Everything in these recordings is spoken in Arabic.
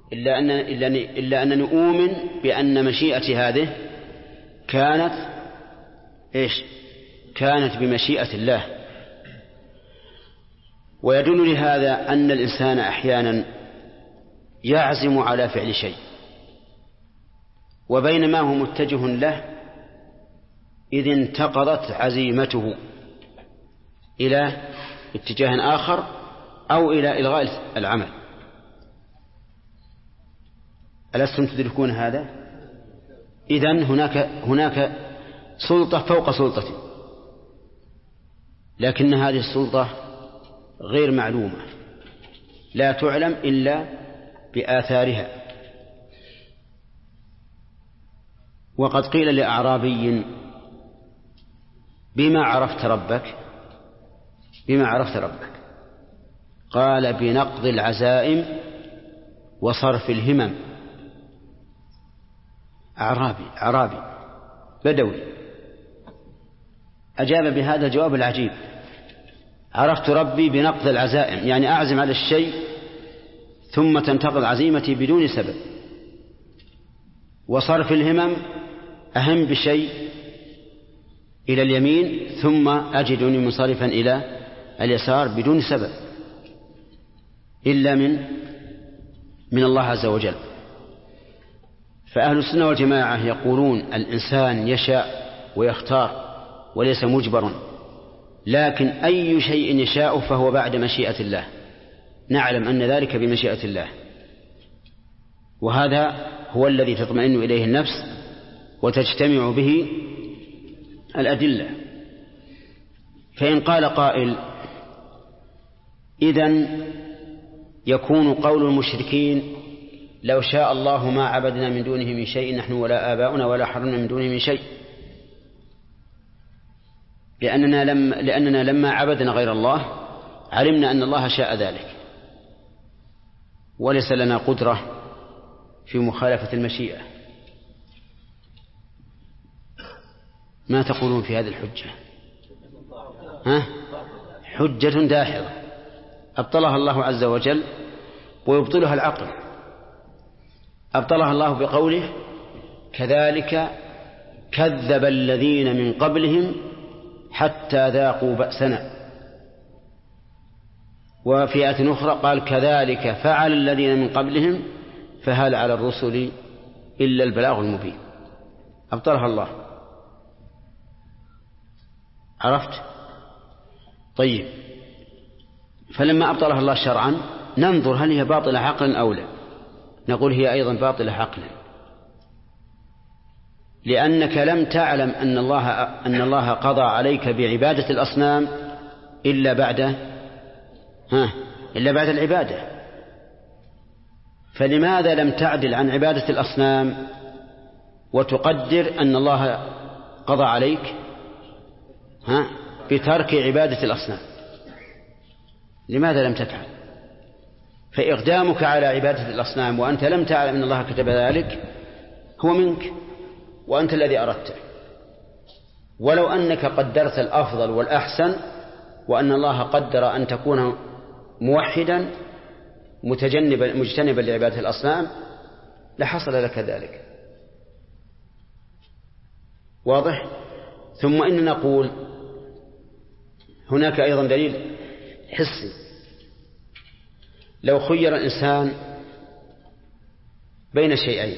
إلا أنني أؤمن بأن مشيئتي هذه كانت بمشيئة الله. ويدل لهذا أن الإنسان أحيانا يعزم على فعل شيء، وبينما هو متجه له إذ انتقضت عزيمته إلى اتجاه آخر أو إلى إلغاء العمل. ألستم تدركون هذا؟ إذن هناك سلطة فوق سلطته، لكن هذه السلطة غير معلومة، لا تعلم إلا بآثارها. وقد قيل لأعرابي: بما عرفت ربك؟ بما عرفت ربك؟ قال: بنقض العزائم وصرف الهمم. أعرابي بدوي أجاب بهذا الجواب العجيب: عرفت ربي بنقض العزائم، يعني أعزم على الشيء ثم تنتقض عزيمتي بدون سبب، وصرف الهمم أهم بشيء إلى اليمين ثم أجدني منصرفا إلى اليسار بدون سبب إلا من الله عز وجل. فأهل السنة والجماعة يقولون الإنسان يشاء ويختار وليس مجبرا، لكن أي شيء يشاء فهو بعد مشيئة الله، نعلم أن ذلك بمشيئة الله، وهذا هو الذي تطمئن إليه النفس وتجتمع به الأدلة. فإن قال قائل: إذن يكون قول المشركين لو شاء الله ما عبدنا من دونه من شيء نحن ولا آباؤنا ولا حرمنا من دونه من شيء، لأننا لما عبدنا غير الله علمنا أن الله شاء ذلك، وليس لنا قدرة في مخالفة المشيئة. ما تقولون في هذه الحجة؟ حجة داحضة أبطلها الله عز وجل ويبطلها العقل. أبطلها الله بقوله: كذلك كذب الذين من قبلهم حتى ذاقوا بأسنا. وفي آية أخرى قال: كذلك فعل الذين من قبلهم فهل على الرسل إلا البلاغ المبين. أبطلها الله. عرفت؟ طيب، فلما أبطلها الله شرعا ننظر هل هي باطلة عقلا أو لا. نقول هي أيضا باطلة عقلا، لأنك لم تعلم أن الله قضى عليك بعبادة الأصنام إلا بعد العبادة. فلماذا لم تعدل عن عبادة الأصنام وتقدر أن الله قضى عليك بترك عبادة الأصنام؟ لماذا لم تفعل؟ فإقدامك على عبادة الأصنام وأنت لم تعلم أن الله كتب ذلك هو منك، وأنت الذي أردته. ولو أنك قدرت الأفضل والأحسن وأن الله قدر أن تكون موحدا مجتنبا لعبادة الأصنام لحصل لك ذلك. واضح؟ ثم إن نقول هناك أيضا دليل حسي. لو خير الإنسان بين شيئين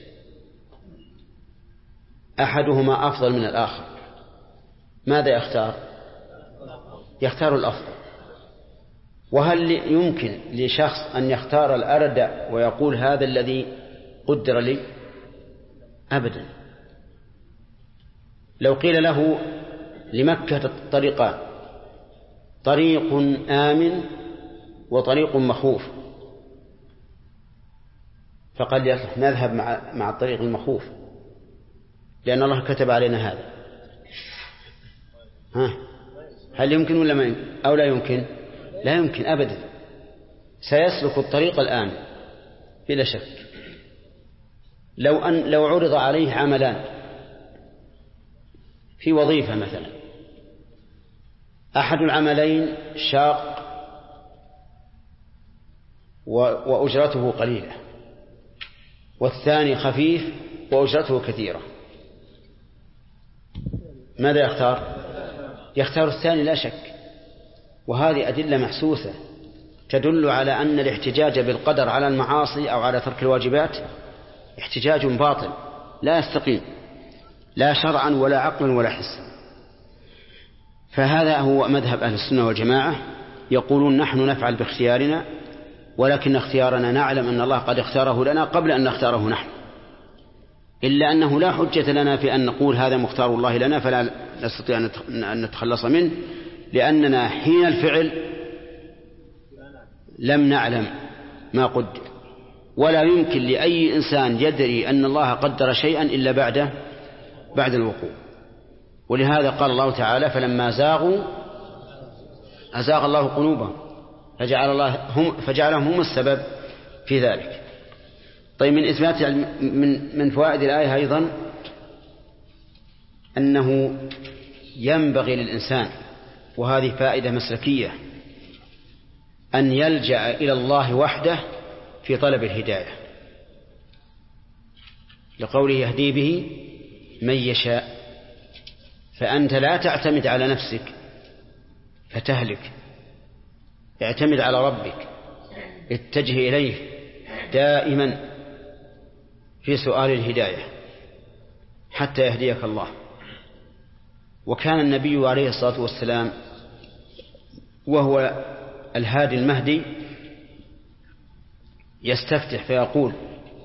أحدهما أفضل من الآخر ماذا يختار؟ يختار الأفضل. وهل يمكن لشخص أن يختار الأردع ويقول هذا الذي قدر لي؟ أبدا. لو قيل له لمكة طريقان: طريق آمن وطريق مخوف، فقد يصح نذهب مع الطريق المخوف لأن الله كتب علينا هذا. هل يمكن ولا ما يمكن أو لا يمكن؟ لا يمكن أبدا. سيسلك الطريق الآمن بلا شك. لو عرض عليه عملان في وظيفة مثلا، أحد العملين شاق وأجرته قليلة والثاني خفيف وأجرته كثيرة، ماذا يختار؟ يختار الثاني لا شك. وهذه أدلة محسوسة تدل على أن الاحتجاج بالقدر على المعاصي أو على ترك الواجبات احتجاج باطل لا يستقيم لا شرعا ولا عقلا ولا حسا. فهذا هو مذهب أهل السنة والجماعة، يقولون نحن نفعل باختيارنا، ولكن اختيارنا نعلم أن الله قد اختاره لنا قبل أن نختاره نحن، إلا أنه لا حجة لنا في أن نقول هذا مختار الله لنا فلا نستطيع أن نتخلص منه، لأننا حين الفعل لم نعلم ما قدر، ولا يمكن لأي إنسان يدري أن الله قدر شيئا إلا بعد الوقوع. ولهذا قال الله تعالى فلما زاغوا أزاغ الله قلوبهم فجعلهم هم السبب في ذلك. طيب، من إثبات من فوائد الآية أيضا أنه ينبغي للإنسان، وهذه فائدة مسلكية، أن يلجأ إلى الله وحده في طلب الهداية، لقوله يهدي به من يشاء. فأنت لا تعتمد على نفسك فتهلك، اعتمد على ربك، اتجه إليه دائما في سؤال الهداية حتى يهديك الله. وكان النبي عليه الصلاة والسلام وهو الهادي المهدي يستفتح فيقول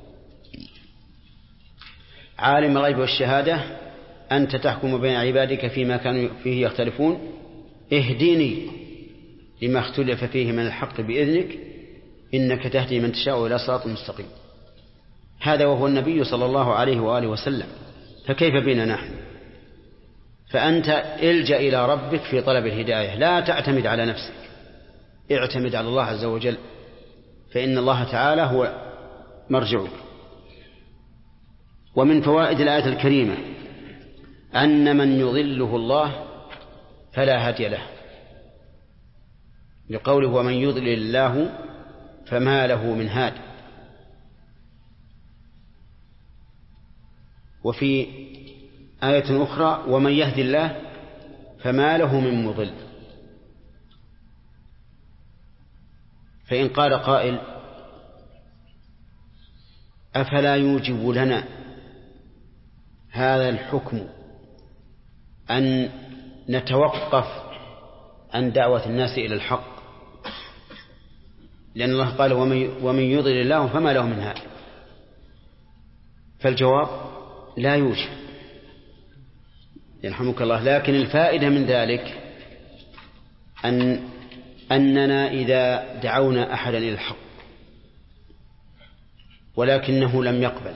عالم الغيب والشهادة أنت تحكم بين عبادك فيما كانوا فيه يختلفون اهديني لما اختلف فيه من الحق بإذنك إنك تهدي من تشاء إلى صراط مستقيم. هذا وهو النبي صلى الله عليه وآله وسلم، فكيف بنا نحن؟ فأنت الجأ إلى ربك في طلب الهداية، لا تعتمد على نفسك، اعتمد على الله عز وجل، فإن الله تعالى هو مرجعك. ومن فوائد الآية الكريمة أن من يضله الله فلا هادي له، لقوله ومن يضلل الله فما له من هاد. وفي آية أخرى ومن يهدي الله فما له من مضل. فإن قال قائل أفلا يوجب لنا هذا الحكم أن نتوقف عن دعوة الناس إلى الحق، لأن الله قال ومن يضلل الله فما له من هاد؟ فالجواب لا يوجب يرحمك الله. لكن الفائدة من ذلك أننا إذا دعونا أحدا إلى الحق ولكنه لم يقبل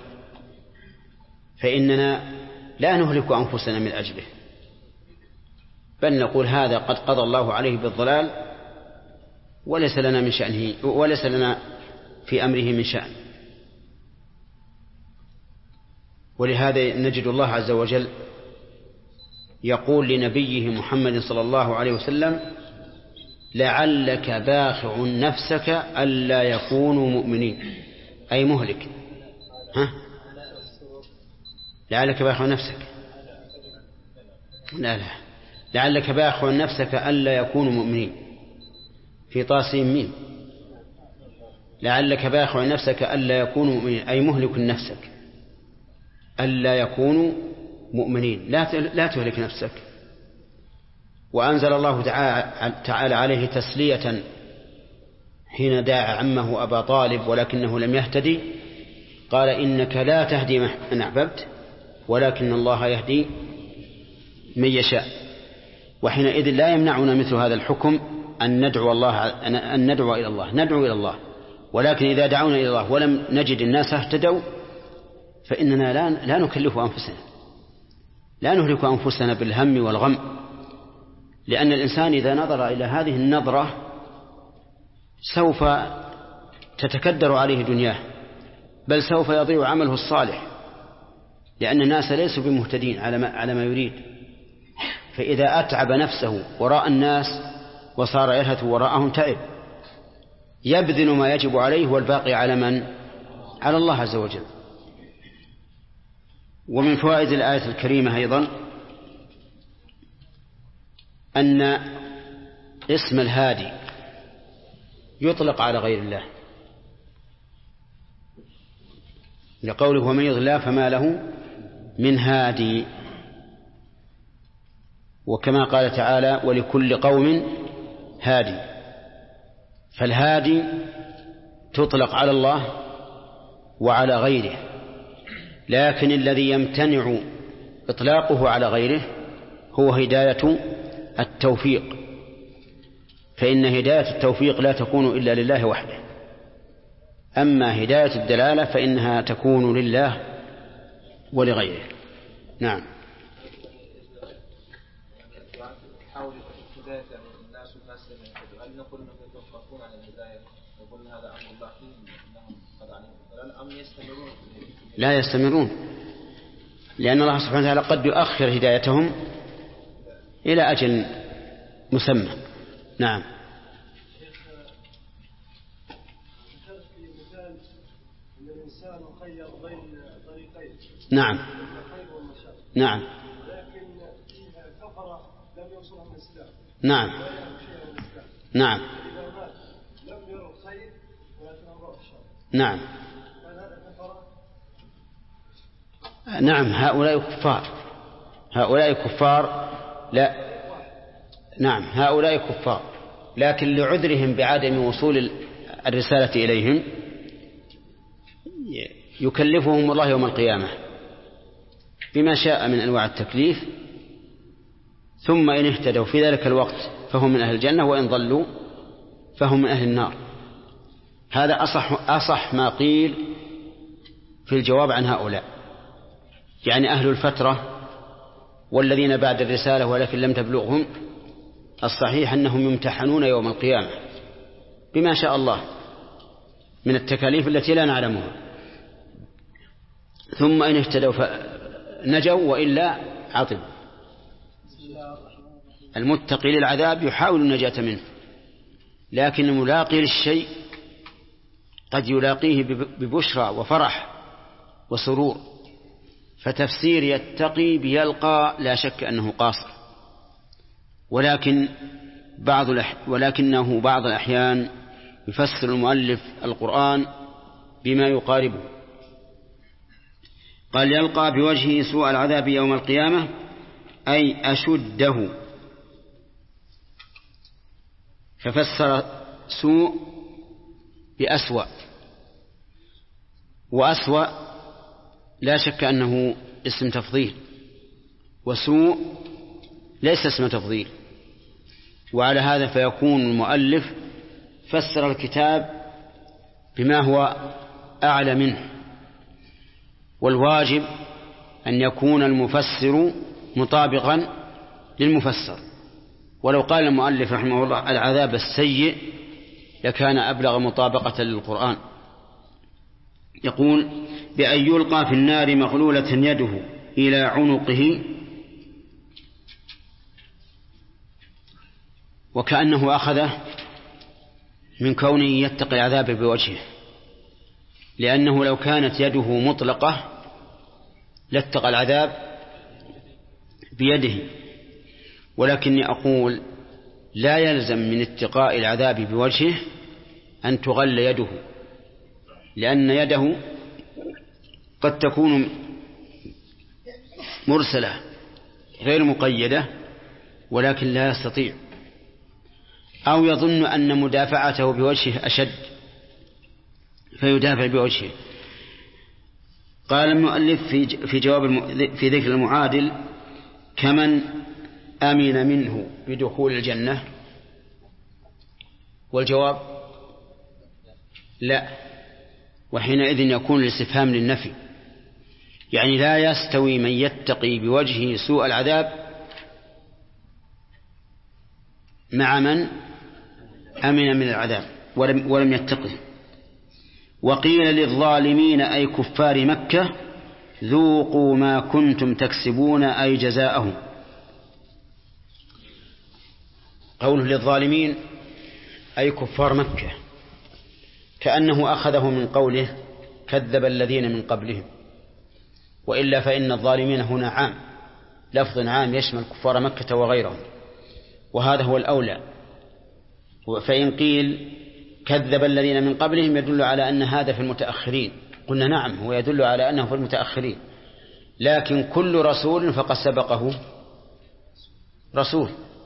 فإننا لا نهلك أنفسنا من أجله، بل نقول هذا قد قضى الله عليه بالضلال وليس لنا من شأنه، وليس لنا في أمره من شأن. ولهذا نجد الله عز وجل يقول لنبيه محمد صلى الله عليه وسلم لعلك باخع نفسك ألا يكونوا مؤمنين، أي مهلك. لعلك باخع نفسك، لا لعلك باخع نفسك ألا يكونوا مؤمنين، في طاسين مين؟ لعلك باخع نفسك ألا يكونوا مؤمنين، أي مهلك نفسك ألا يكونوا مؤمنين، لا تهلك نفسك. وأنزل الله تعالى عليه تسلية حين دعا عمه أبا طالب ولكنه لم يهتدي، قال إنك لا تهدي من أحببت ولكن الله يهدي من يشاء. وحينئذ لا يمنعنا مثل هذا الحكم أن ندعو إلى الله، ندعو إلى الله، ولكن إذا دعونا إلى الله ولم نجد الناس اهتدوا فإننا لا نكلف أنفسنا، لا نهلك أنفسنا بالهم والغم، لأن الإنسان إذا نظر إلى هذه النظرة سوف تتكدر عليه دنياه، بل سوف يضيع عمله الصالح، لأن الناس ليسوا بمهتدين على ما يريد. فإذا أتعب نفسه وراء الناس وصار يلهث وراءهم تعب، يبذل ما يجب عليه والباقي على من؟ على الله عز وجل. ومن فوائد الآية الكريمة أيضا أن اسم الهادي يطلق على غير الله، لقوله ومن يضلل الله فما له من هادي، وكما قال تعالى ولكل قوم هادي، فالهادي تطلق على الله وعلى غيره، لكن الذي يمتنع إطلاقه على غيره هو هداية التوفيق، فإن هداية التوفيق لا تكون إلا لله وحده، أما هداية الدلالة فإنها تكون لله ولغيره. نعم. لا يستمرون، لأن الله سبحانه وتعالى قد يؤخر هدايتهم إلى أجل مسمى. نعم. نعم. نعم. نعم. نعم. نعم. نعم. هؤلاء كفار لا. نعم، هؤلاء كفار، لكن لعذرهم بعدم وصول الرسالة إليهم يكلفهم الله يوم القيامة بما شاء من أنواع التكليف، ثم إن اهتدوا في ذلك الوقت فهم من أهل الجنة، وإن ضلوا فهم من أهل النار. هذا أصح ما قيل في الجواب عن هؤلاء، يعني أهل الفترة والذين بعد الرسالة ولكن لم تبلغهم، الصحيح أنهم يمتحنون يوم القيامة بما شاء الله من التكاليف التي لا نعلمها، ثم إن اهتدوا فنجوا وإلا عطبوا. المتقي للعذاب يحاول النجاة منه، لكن الملاقي للشيء قد يلاقيه ببشرى وفرح وسرور، فتفسير يتقي بيلقى لا شك أنه قاصر، ولكنه بعض الأحيان يفسر المؤلف القرآن بما يقاربه. قال يلقى بوجهه سوء العذاب يوم القيامة أي أشده، ففسر سوء بأسوأ، وأسوأ لا شك أنه اسم تفضيل، وسوء ليس اسم تفضيل، وعلى هذا فيكون المؤلف فسر الكتاب بما هو أعلى منه، والواجب أن يكون المفسر مطابقا للمفسر. ولو قال المؤلف رحمه الله العذاب السيء لكان أبلغ مطابقة للقرآن. يقول بأن يلقى في النار مغلولة يده إلى عنقه، وكأنه أخذه من كونه يتقي العذاب بوجهه، لأنه لو كانت يده مطلقة لاتقى العذاب بيده، ولكني أقول لا يلزم من اتقاء العذاب بوجهه أن تغل يده، لأن يده قد تكون مرسلة غير مقيدة ولكن لا يستطيع، أو يظن أن مدافعته بوجهه أشد فيدافع بوجهه. قال المؤلف في جواب في ذكر المعادل كمن أمن منه بدخول الجنة، والجواب لا، وحينئذ يكون الاستفهام للنفي، يعني لا يستوي من يتقي بوجهه سوء العذاب مع من أمن من العذاب ولم يتقه. وقيل للظالمين أي كفار مكة ذوقوا ما كنتم تكسبون أي جزاءهم. قوله للظالمين أي كفار مكة كأنه أخذه من قوله كذب الذين من قبلهم، وإلا فإن الظالمين هنا عام، لفظ عام يشمل كفار مكة وغيرهم، وهذا هو الأولى. فإن قيل كذب الذين من قبلهم يدل على أن هذا في المتأخرين، قلنا نعم هو يدل على أنه في المتأخرين، لكن كل رسول فقد سبقه رسول.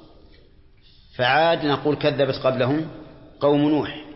فعاد نقول كذبت قبلهم قوم نوح،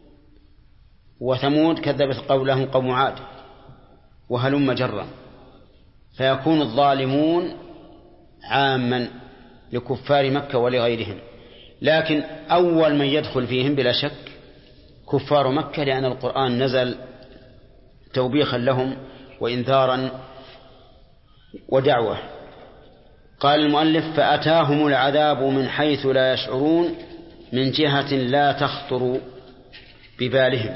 وثمود كذبت قبلهم قوم عاد، وهلم جرا، فيكون الظالمون عاما لكفار مكة ولغيرهم، لكن أول من يدخل فيهم بلا شك كفار مكة، لأن القرآن نزل توبيخا لهم وإنذارا ودعوة. قال المؤلف فأتاهم العذاب من حيث لا يشعرون من جهة لا تخطر ببالهم،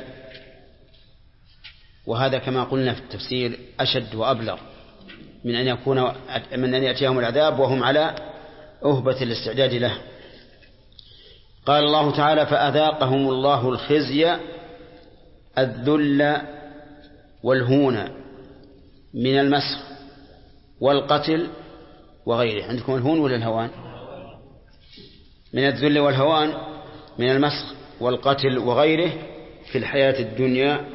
وهذا كما قلنا في التفسير أشد وأبلغ من أن يأتيهم العذاب وهم على أهبة الاستعداد له. قال الله تعالى فأذاقهم الله الخزي الذل والهون من المسخ والقتل وغيره. عندكم الهون ولا الهوان؟ من الذل والهوان من المسخ والقتل وغيره في الحياة الدنيا،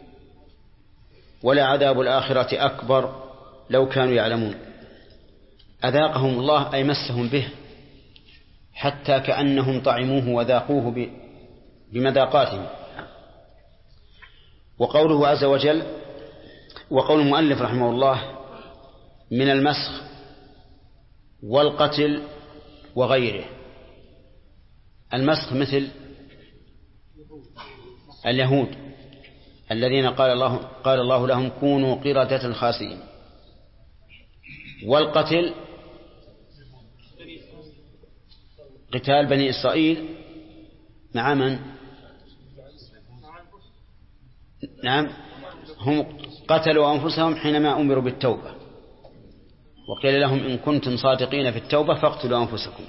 ولا عذاب الآخرة أكبر لو كانوا يعلمون. أذاقهم الله أي مسهم به، حتى كأنهم طعموه وذاقوه بمذاقاتهم. وقوله عز وجل، وقول المؤلف رحمه الله من المسخ والقتل وغيره. المسخ مثل اليهود الذين قال الله لهم كونوا قردة خاسئين، والقتل قتال بني إسرائيل مع من؟ نعم، هم قتلوا أنفسهم حينما أمروا بالتوبة، وقيل لهم إن كنتم صادقين في التوبة فاقتلوا أنفسكم.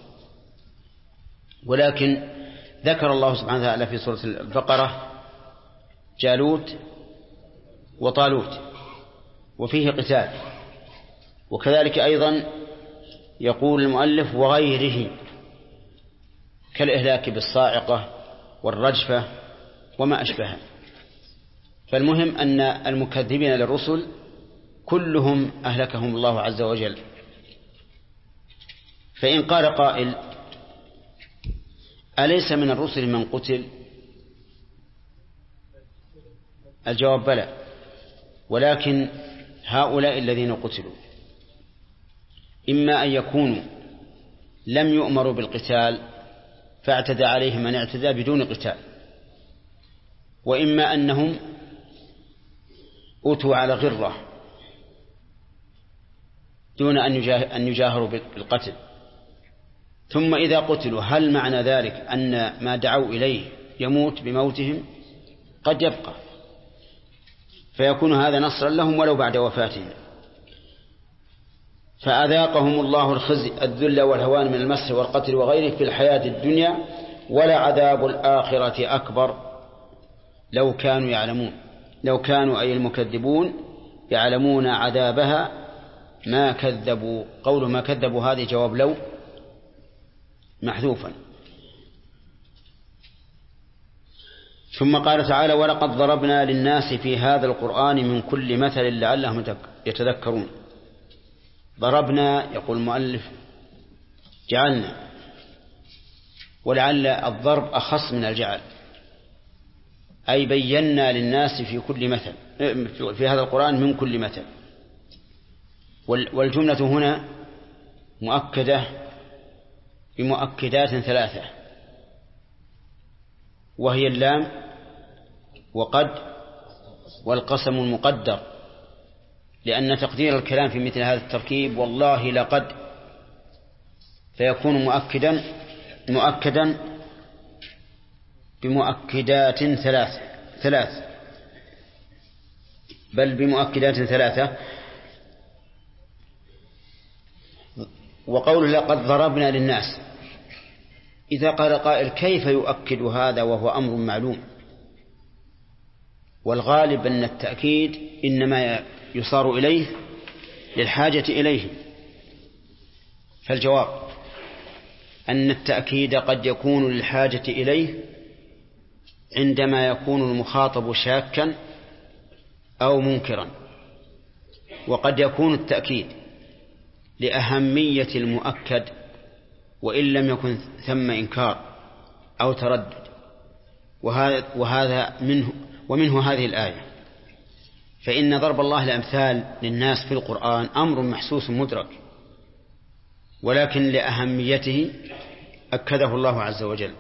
ولكن ذكر الله سبحانه وتعالى في سورة البقرة جالوت وطالوت وفيه قتال، وكذلك أيضا يقول المؤلف وغيره كالإهلاك بالصاعقة والرجفة وما أشبهها. فالمهم أن المكذبين للرسل كلهم أهلكهم الله عز وجل. فإن قال قائل أليس من الرسل من قتل؟ الجواب بلى، ولكن هؤلاء الذين قتلوا إما أن يكونوا لم يؤمروا بالقتال فاعتدى عليهم من اعتدى بدون قتال، وإما أنهم أتوا على غرة دون أن يجاهروا بالقتل. ثم إذا قتلوا هل معنى ذلك أن ما دعوا إليه يموت بموتهم؟ قد يبقى، فيكون هذا نصرا لهم ولو بعد وفاتهم. فأذاقهم الله الخزي الذل والهوان من المسخ والقتل وغيره في الحياة الدنيا، ولا عذاب الآخرة أكبر لو كانوا يعلمون. لو كانوا أي المكذبون يعلمون عذابها ما كذبوا. قول ما كذبوا هذه جواب لو محذوفا. ثم قال تعالى ولقد ضربنا للناس في هذا القرآن من كل مثل لعلهم يتذكرون. ضربنا يقول المؤلف جعلنا، ولعل الضرب أخص من الجعل، أي بينا للناس في كل مثل في هذا القرآن من كل مثل. والجملة هنا مؤكدة بمؤكدات ثلاثة، وهي اللام وقد والقسم المقدر، لأن تقدير الكلام في مثل هذا التركيب والله لقد فيكون مؤكدا بمؤكدات ثلاث بل بمؤكدات ثلاثة. وقوله لقد ضربنا للناس، إذا قال قائل كيف يؤكد هذا وهو أمر معلوم؟ والغالب أن التأكيد إنما يصار إليه للحاجة إليه. فالجواب أن التأكيد قد يكون للحاجة إليه عندما يكون المخاطب شاكا أو منكرا، وقد يكون التأكيد لأهمية المؤكد وإن لم يكن ثم إنكار أو تردد، وهذا ومنه هذه الآية. فإن ضرب الله الأمثال للناس في القرآن أمر محسوس مدرك، ولكن لأهميته أكده الله عز وجل.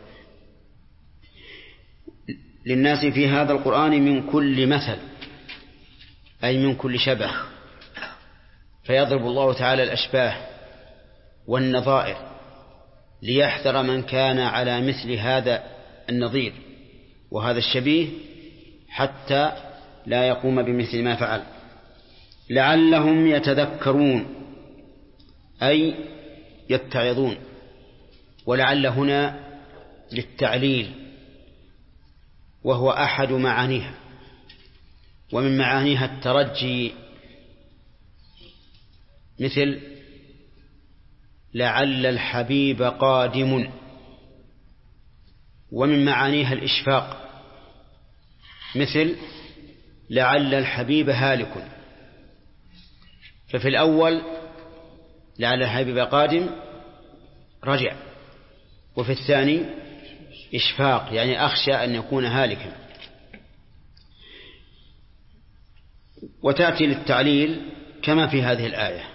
للناس في هذا القرآن من كل مثل، أي من كل شبه، فيضرب الله تعالى الأشباه والنظائر ليحذر من كان على مثل هذا النظير وهذا الشبيه حتى لا يقوم بمثل ما فعل. لعلهم يتذكرون أي يتعظون، ولعل هنا للتعليل وهو أحد معانيها، ومن معانيها الترجي، مثل لعل الحبيب قادم، ومن معانيها الإشفاق، مثل لعل الحبيب هالك. ففي الأول لعل الحبيب قادم رجع، وفي الثاني إشفاق يعني أخشى أن يكون هالكا. وتأتي للتعليل كما في هذه الآية،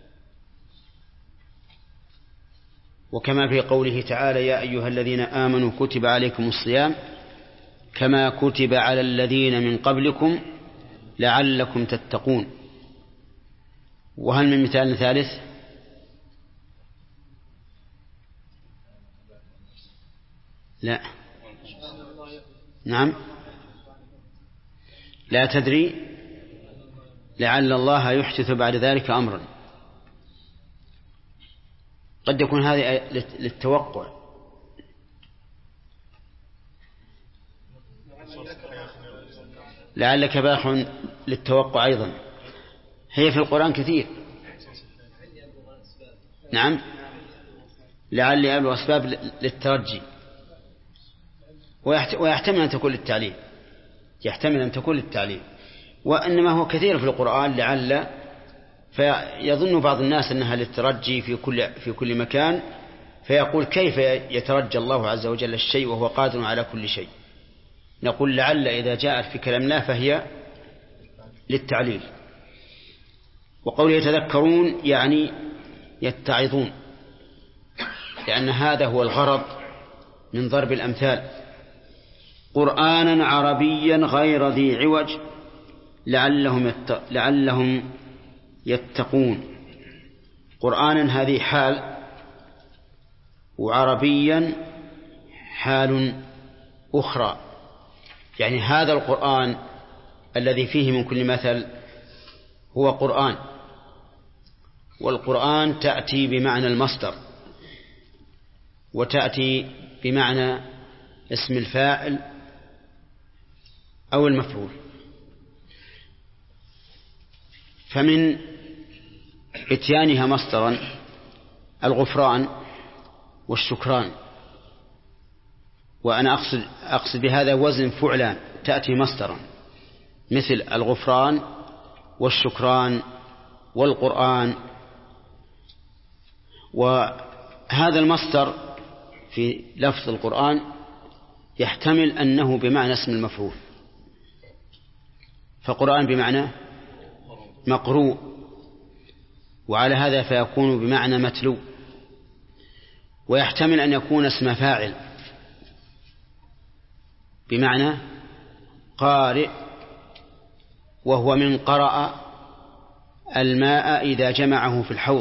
وكما في قوله تعالى يا أيها الذين آمنوا كتب عليكم الصيام كما كتب على الذين من قبلكم لعلكم تتقون. وهل من مثال ثالث؟ لا. نعم، لا تدري لعل الله يحدث بعد ذلك أمرا. قد يكون هذه للتوقع. لعلك باخع للتوقع أيضا، هي في القرآن كثير. نعم، لعلي أبلغ أسباب للترجي، ويحتمل أن تكون للتعليل، يحتمل أن تكون للتعليل، وإنما هو كثير في القرآن لعل، فيظن بعض الناس أنها للترجي في كل مكان، فيقول كيف يترجى الله عز وجل الشيء وهو قادر على كل شيء. نقول لعل إذا جاءت في كلام الله فهي للتعليل. وقوله يتذكرون يعني يتعظون، لأن هذا هو الغرض من ضرب الأمثال. قرآنا عربيا غير ذي عوج لعلهم يتقون. قرآنا هذه حال، وعربيا حال أخرى، يعني هذا القرآن الذي فيه من كل مثل هو قرآن، والقرآن تأتي بمعنى المصدر، وتأتي بمعنى اسم الفاعل أو المفعول. فمن اتيانها مصدرا الغفران والشكران، وأنا أقصد بهذا وزن فعلان تأتي مصدرا، مثل الغفران والشكران والقرآن. وهذا المصدر في لفظ القرآن يحتمل أنه بمعنى اسم المفعول، فقرآن بمعنى مقروء، وعلى هذا فيكون بمعنى متلو. ويحتمل أن يكون اسم فاعل بمعنى قارئ، وهو من قرأ الماء إذا جمعه في الحوض.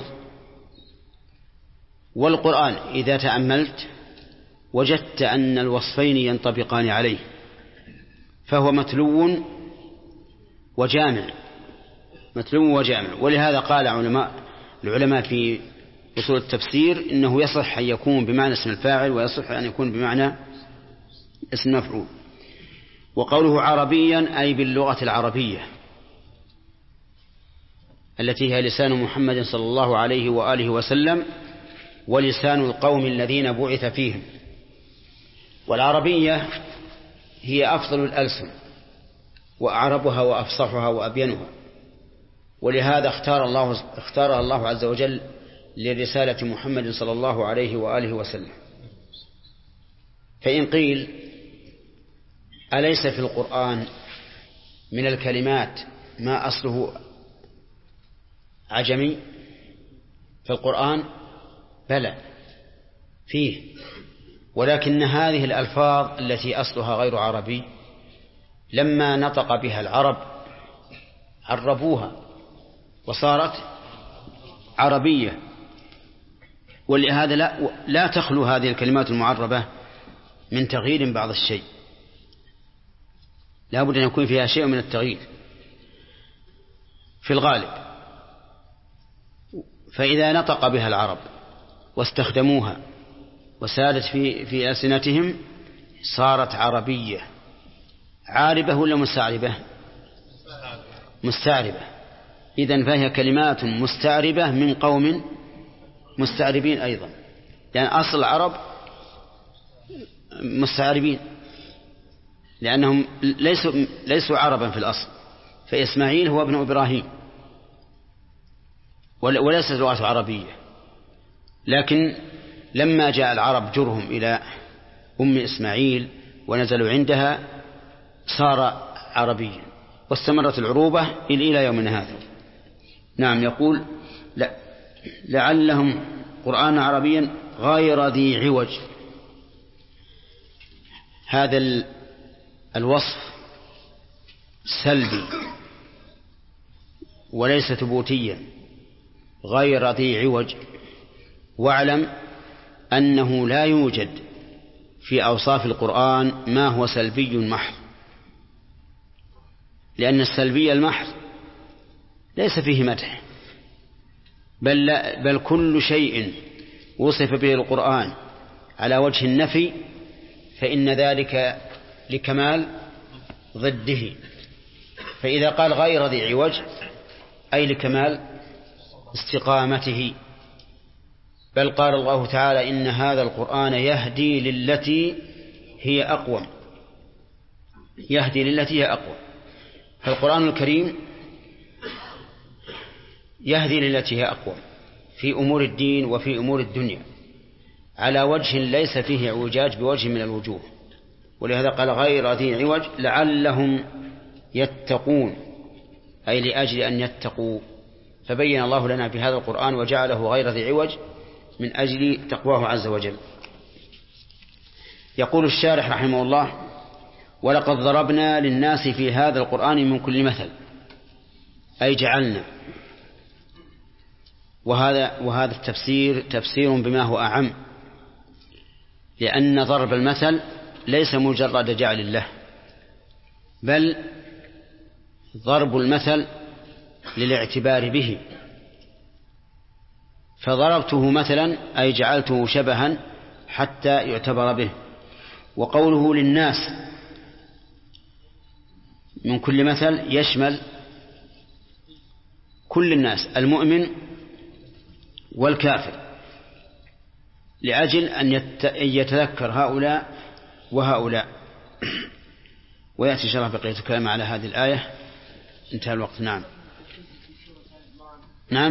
والقرآن إذا تأملت وجدت أن الوصفين ينطبقان عليه، فهو متلو وجامع، متلو وجامع. ولهذا قال العلماء في أصول التفسير إنه يصح أن يكون بمعنى اسم الفاعل، ويصح أن يكون بمعنى اسم المفعول. وقوله عربيا أي باللغة العربية، التي هي لسان محمد صلى الله عليه وآله وسلم ولسان القوم الذين بعث فيهم. والعربية هي أفضل الألسن وأعربها وأفصحها وأبينها، ولهذا اختار الله عز وجل لرسالة محمد صلى الله عليه وآله وسلم. فإن قيل أليس في القرآن من الكلمات ما أصله عجمي؟ في القرآن بلى فيه، ولكن هذه الألفاظ التي أصلها غير عربي لما نطق بها العرب عربوها وصارت عربية. ولهذا لا تخلو هذه الكلمات المعربة من تغيير بعض الشيء، لا بد أن يكون فيها شيء من التغيير في الغالب. فإذا نطق بها العرب واستخدموها وسادت في ألسنتهم صارت عربية. عاربة ولا مستعربة؟ مستعربة. إذن فهي كلمات مستعربة من قوم مستعربين أيضا، لأن أصل العرب مستعربين، لأنهم ليسوا عربا في الأصل. فإسماعيل هو ابن إبراهيم وليست لغة عربية، لكن لما جاء العرب جرهم إلى أم إسماعيل ونزلوا عندها صار عربيا، واستمرت العروبة إلى يومنا هذا. نعم. يقول لعلهم قرآن عربيا غير ذي عوج. هذا الوصف سلبي وليس ثبوتيا، غير ذي عوج. واعلم أنه لا يوجد في أوصاف القرآن ما هو سلبي محض، لأن السلبي المحض ليس فيه مدح، بل كل شيء وصف به القرآن على وجه النفي فإن ذلك لكمال ضده. فإذا قال غير ذي عوج أي لكمال استقامته. بل قال الله تعالى إن هذا القرآن يهدي للتي هي أقوم، يهدي للتي هي أقوم. فالقرآن الكريم يهدي للتي هي أقوم في أمور الدين وفي أمور الدنيا على وجه ليس فيه اعوجاج بوجه من الوجوه. ولهذا قال غير ذي عوج لعلهم يتقون، أي لأجل أن يتقوا. فبين الله لنا بهذا القرآن وجعله غير ذي عوج من أجل تقواه عز وجل. يقول الشارح رحمه الله: ولقد ضربنا للناس في هذا القرآن من كل مثل، أي جعلنا. وهذا التفسير تفسير بما هو أعم، لأن ضرب المثل ليس مجرد جعل له، بل ضرب المثل للاعتبار به. فضربته مثلا أي جعلته شبها حتى يعتبر به. وقوله للناس من كل مثل يشمل كل الناس، المؤمن والكافر، لأجل أن يتذكر هؤلاء وهؤلاء. ويأتي شرح بقية الكلام على هذه الآية. انتهى الوقت. نعم. نعم.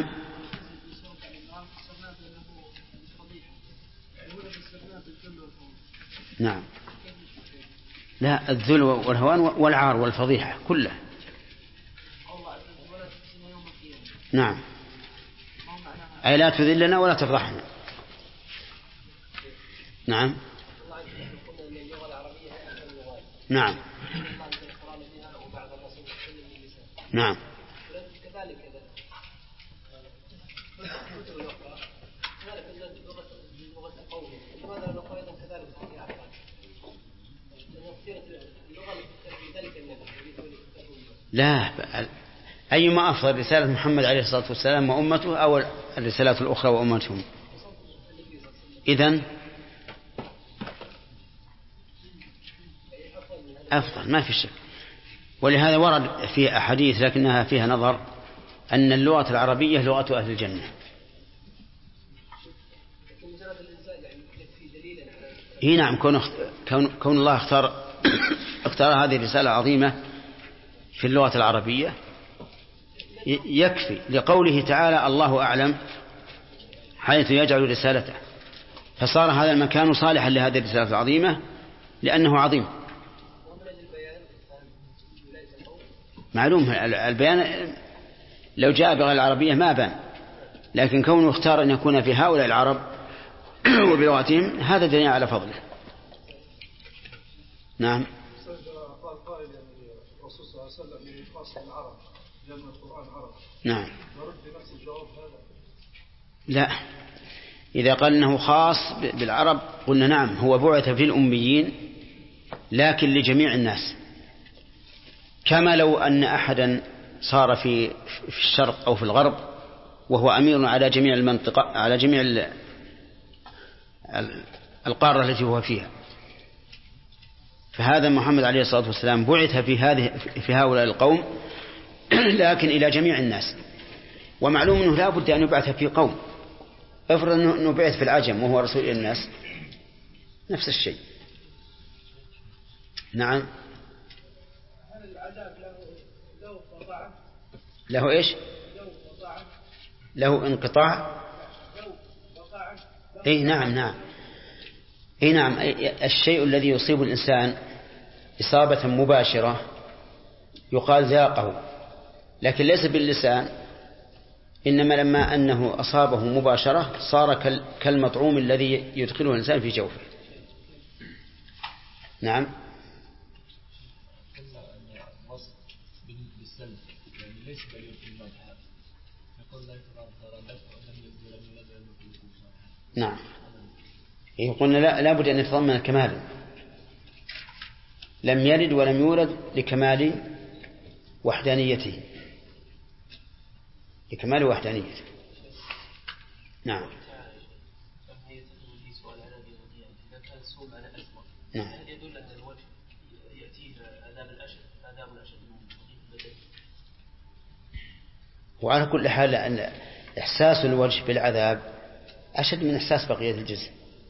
نعم. لا، الذل والهوان والعار والفضيحة كلها. نعم. أي لا تذلنا ولا تفضحنا. نعم. نعم. نعم. لا، أيما أفضل، رسالة محمد عليه الصلاة والسلام وأمته أو الرسالات الأخرى وأمتهم؟ إذن أفضل ما في شك. ولهذا ورد في أحاديث لكنها فيها نظر أن اللغة العربية لغة أهل الجنة. هنا نعم، كون الله اختار هذه الرسالة العظيمة في اللغة العربية يكفي، لقوله تعالى الله أعلم حيث يجعل رسالته، فصار هذا المكان صالحا لهذه الرسالة العظيمة لأنه عظيم. معلوم البيان لو جاء بغير العربية ما بان، لكن كونه اختار أن يكون في هؤلاء العرب وبلغتهم هذا دليل على فضله. نعم. قال قائل الرسول صلى الله عليه وسلم خاص بالعرب لأن القرآن عرب. نعم. نرد نفس الجواب هذا؟ لا، إذا قال أنه خاص بالعرب قلنا نعم، هو بعث في الأميين لكن لجميع الناس، كما لو أن أحدا صار في الشرق أو في الغرب وهو أمير على جميع المنطقة، على جميع القارة التي هو فيها، فهذا محمد عليه الصلاة والسلام بعث في هؤلاء القوم لكن إلى جميع الناس. ومعلوم أنه لا بد أن يبعث في قوم، افرض أنه بعث في العجم وهو رسول إلى الناس نفس الشيء. نعم. هل العذاب له قطاع؟ له إيش؟ له انقطاع. اي نعم. اي نعم. الشيء الذي يصيب الإنسان إصابة مباشرة يقال ذاقه، لكن ليس باللسان، إنما لما أنه أصابه مباشرة صار كالمطعوم الذي يدخله الإنسان في جوفه. نعم. نعم. قلنا لا بد أن يتضمن كمال، لم يلد ولم يولد لكمال وحدانيته، لكمال وحدانيته. نعم. نعم. هل يدل أن الوجه يأتيه عذاب الأشد وعلى كل حال أن إحساس الوجه بالعذاب أشد من إحساس بقية الجسم.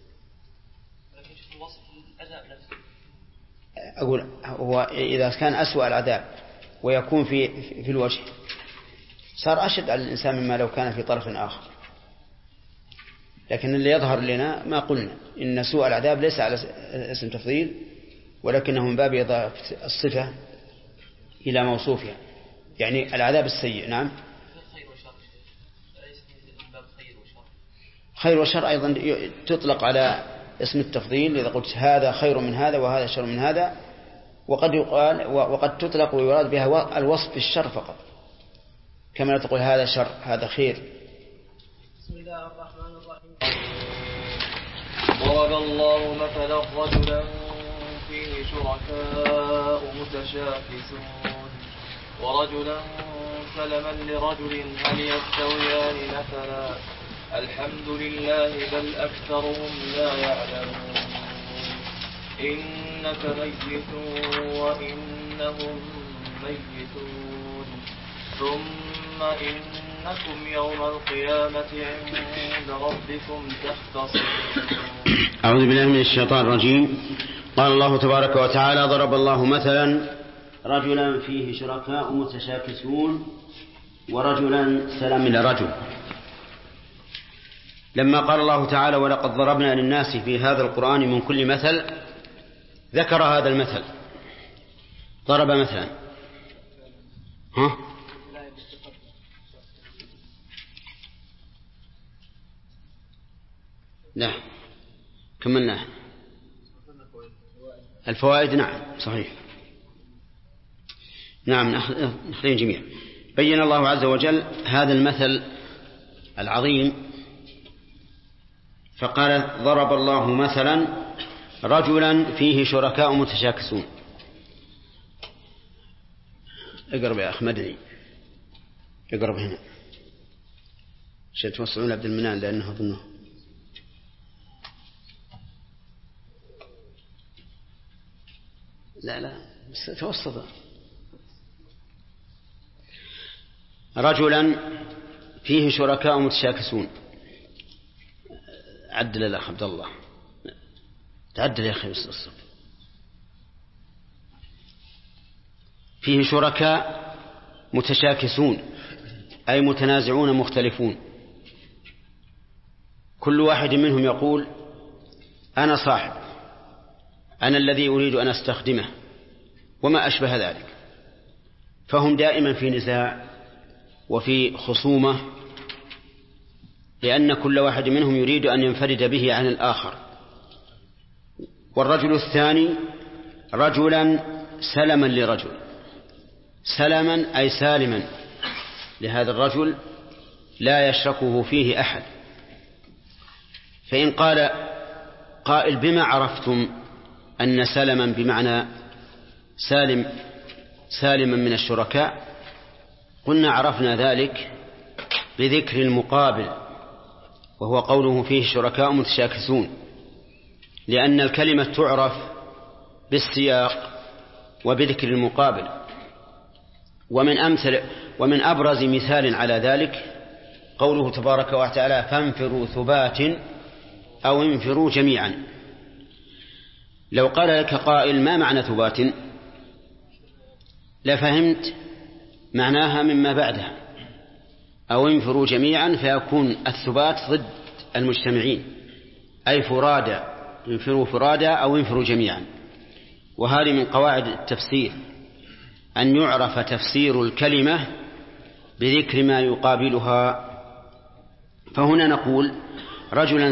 أقول هو إذا كان أسوأ العذاب ويكون في الوجه صار أشد على الإنسان مما لو كان في طرف آخر، لكن اللي يظهر لنا ما قلنا إن سوء العذاب ليس على اسم تفضيل، ولكنه من باب إضافة الصفة إلى موصوفها، يعني العذاب السيء. نعم. خير وشر أيضا تطلق على اسم التفضيل، إذا قلت هذا خير من هذا وهذا شر من هذا، وقد يقال وقد تطلق ويراد بها الوصف بالشر فقط، كما لا تقول هذا شر هذا خير. بسم الله الرحمن الرحيم. ضرب الله مثلا رجلا فيه شركاء متشاكسون ورجلا سلما لرجل هل يستويان مثلا الحمد لله بل أكثرهم لا يعلمون إنك ميت وإنهم ميتون ثم إنكم يوم القيامة عند ربكم تختصمون. أعوذ بالله من الشيطان الرجيم. قال الله تبارك وتعالى ضرب الله مثلا رجلا فيه شركاء متشاكسون ورجلا سلما لرجل. لما قال الله تعالى ولقد ضربنا للناس في هذا القرآن من كل مثل ذكر هذا المثل. ضرب مثلا لا كملناه. الفوائد نعم صحيح، نعم نخلين جميع. بين الله عز وجل هذا المثل العظيم فقال ضرب الله مثلا رجلا فيه شركاء متشاكسون. اقرب يا أخي مدني، اقرب هنا عشان توصلون عبد المنان لأنه أظنه لا بس توسط. رجلا فيه شركاء متشاكسون. عدل الأخ عبد الله، تعدل يا أخي الصف. فيه شركاء متشاكسون أي متنازعون مختلفون، كل واحد منهم يقول أنا صاحب، أنا الذي أريد أن أستخدمه وما أشبه ذلك، فهم دائما في نزاع وفي خصومة، لأن كل واحد منهم يريد أن ينفرد به عن الآخر. والرجل الثاني رجلا سلما لرجل، سلما أي سالما لهذا الرجل لا يشركه فيه أحد. فإن قال قائل بما عرفتم أن سلما بمعنى سالما من الشركاء؟ قلنا عرفنا ذلك بذكر المقابل، وهو قوله فيه شركاء متشاكسون، لأن الكلمة تعرف بالسياق وبذكر المقابل. ومن أبرز مثال على ذلك قوله تبارك وتعالى فانفروا ثبات أو انفروا جميعا. لو قال لك قائل ما معنى ثبات لفهمت معناها مما بعدها، أو انفروا جميعا فيكون الثبات ضد المجتمعين، أي فرادى، انفروا فرادى أو انفروا جميعا. وهذه من قواعد التفسير أن يعرف تفسير الكلمة بذكر ما يقابلها. فهنا نقول رجلا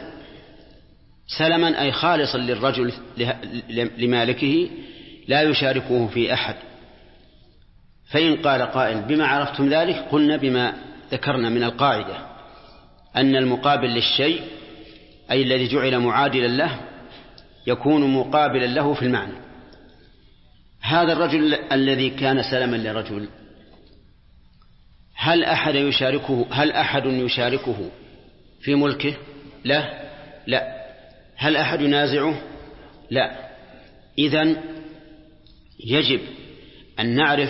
سلما أي خالصا للرجل لمالكه لا يشاركه في أحد. فإن قال قائل بما عرفتم ذلك؟ قلنا بما ذكرنا من القاعدة أن المقابل للشيء أي الذي جعل معادلا له يكون مقابلا له في المعنى. هذا الرجل الذي كان سلما لرجل هل أحد يشاركه في ملكه؟ لا. هل أحد ينازعه؟ لا. إذن يجب أن نعرف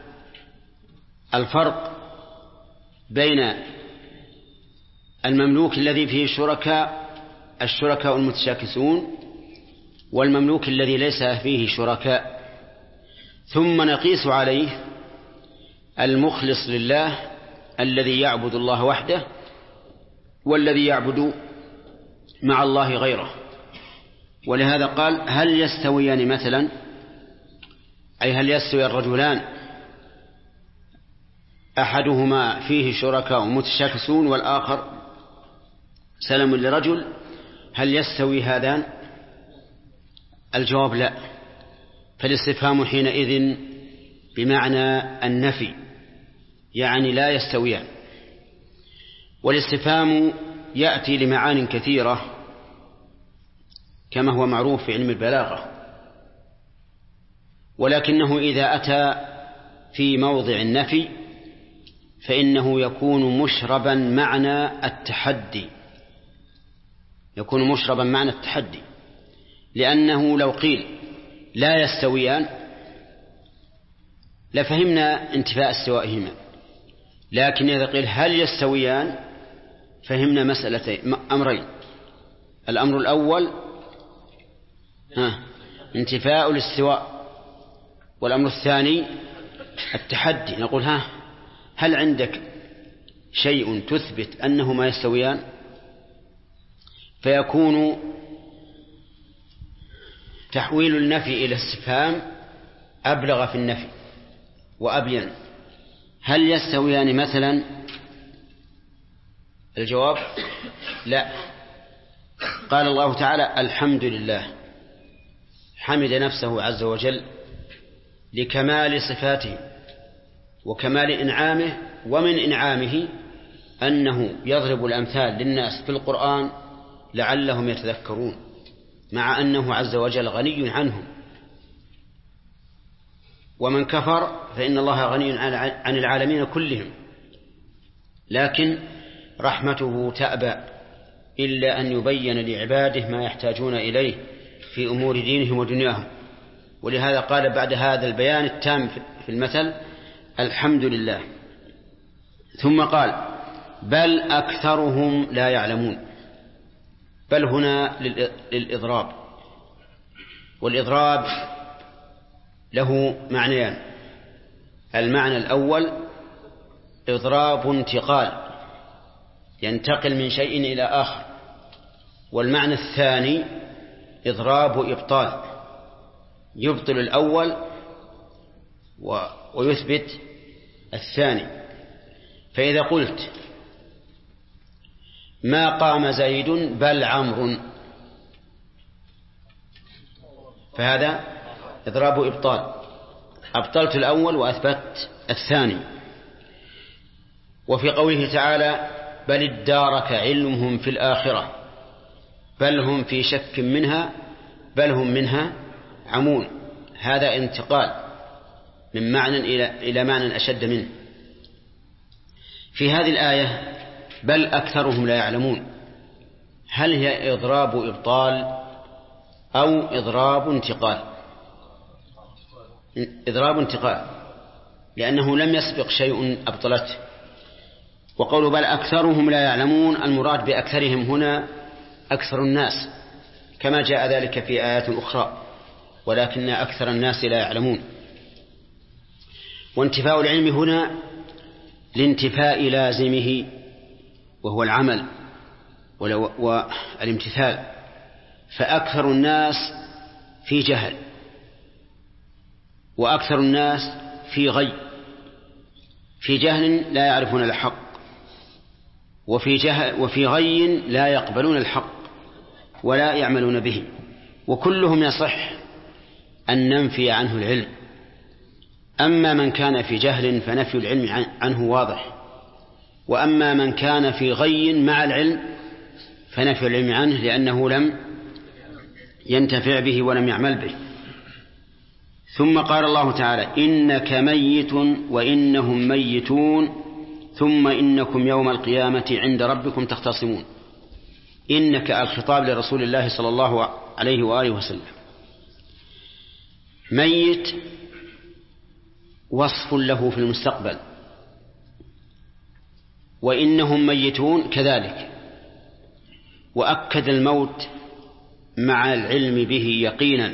الفرق بين المملوك الذي فيه الشركاء المتشاكسون والمملوك الذي ليس فيه شركاء، ثم نقيس عليه المخلص لله الذي يعبد الله وحده والذي يعبد مع الله غيره. ولهذا قال هل يستويان مثلا، أي هل يستوي الرجلان أحدهما فيه شركاء متشاكسون والآخر سلم لرجل، هل يستوي هذان؟ الجواب لا. فالاستفهام حينئذ بمعنى النفي، يعني لا يستويان. والاستفهام يأتي لمعان كثيرة كما هو معروف في علم البلاغة، ولكنه إذا أتى في موضع النفي فإنه يكون مشربا معنى التحدي، لأنه لو قيل لا يستويان لفهمنا انتفاء استوائهما، لكن إذا قيل هل يستويان فهمنا مسألتين، أمرين. الأمر الأول انتفاء الاستواء، والأمر الثاني التحدي. نقول هل عندك شيء تثبت أنهما يستويان؟ فيكون تحويل النفي إلى استفهام أبلغ في النفي وأبين. هل يستويان مثلا؟ الجواب لا. قال الله تعالى الحمد لله، حمد نفسه عز وجل لكمال صفاته وكمال إنعامه، ومن إنعامه أنه يضرب الأمثال للناس في القرآن لعلهم يتذكرون، مع أنه عز وجل غني عنهم. ومن كفر فإن الله غني عن العالمين كلهم، لكن رحمته تأبى إلا أن يبين لعباده ما يحتاجون إليه في أمور دينهم ودنياهم. ولهذا قال بعد هذا البيان التام في المثل الحمد لله. ثم قال بل أكثرهم لا يعلمون. بل هنا للإضراب، والإضراب له معنيان. المعنى الأول إضراب انتقال، ينتقل من شيء إلى آخر. والمعنى الثاني إضراب إبطال، يبطل الأول ويثبت الثاني. فإذا قلت ما قام زيد بل عمرو، فهذا إضراب إبطال، أبطلت الأول وأثبت الثاني. وفي قوله تعالى بل ادارك علمهم في الآخرة بل هم في شك منها بل هم منها عمون، هذا انتقال من معنى إلى معنى أشد منه. في هذه الآية بل أكثرهم لا يعلمون، هل هي إضراب إبطال أو إضراب انتقال؟ إضراب انتقال، لأنه لم يسبق شيء أبطلته. وقول بل أكثرهم لا يعلمون، المراد بأكثرهم هنا أكثر الناس، كما جاء ذلك في آيات أخرى، ولكن أكثر الناس لا يعلمون. وانتفاء العلم هنا لانتفاء لازمه وهو العمل والامتثال، فأكثر الناس في جهل، وأكثر الناس في غي، في جهل لا يعرفون الحق، وفي غي لا يقبلون الحق ولا يعملون به، وكلهم يصح أن ننفي عنه العلم. أما من كان في جهل فنفي العلم عنه واضح، وأما من كان في غي مع العلم فنفي العلم عنه لأنه لم ينتفع به ولم يعمل به. ثم قال الله تعالى إنك ميت وإنهم ميتون ثم إنكم يوم القيامة عند ربكم تختصمون. إنك الخطاب لرسول الله صلى الله عليه وآله وسلم. ميت وصف له في المستقبل، وإنهم ميتون كذلك، وأكد الموت مع العلم به يقينا،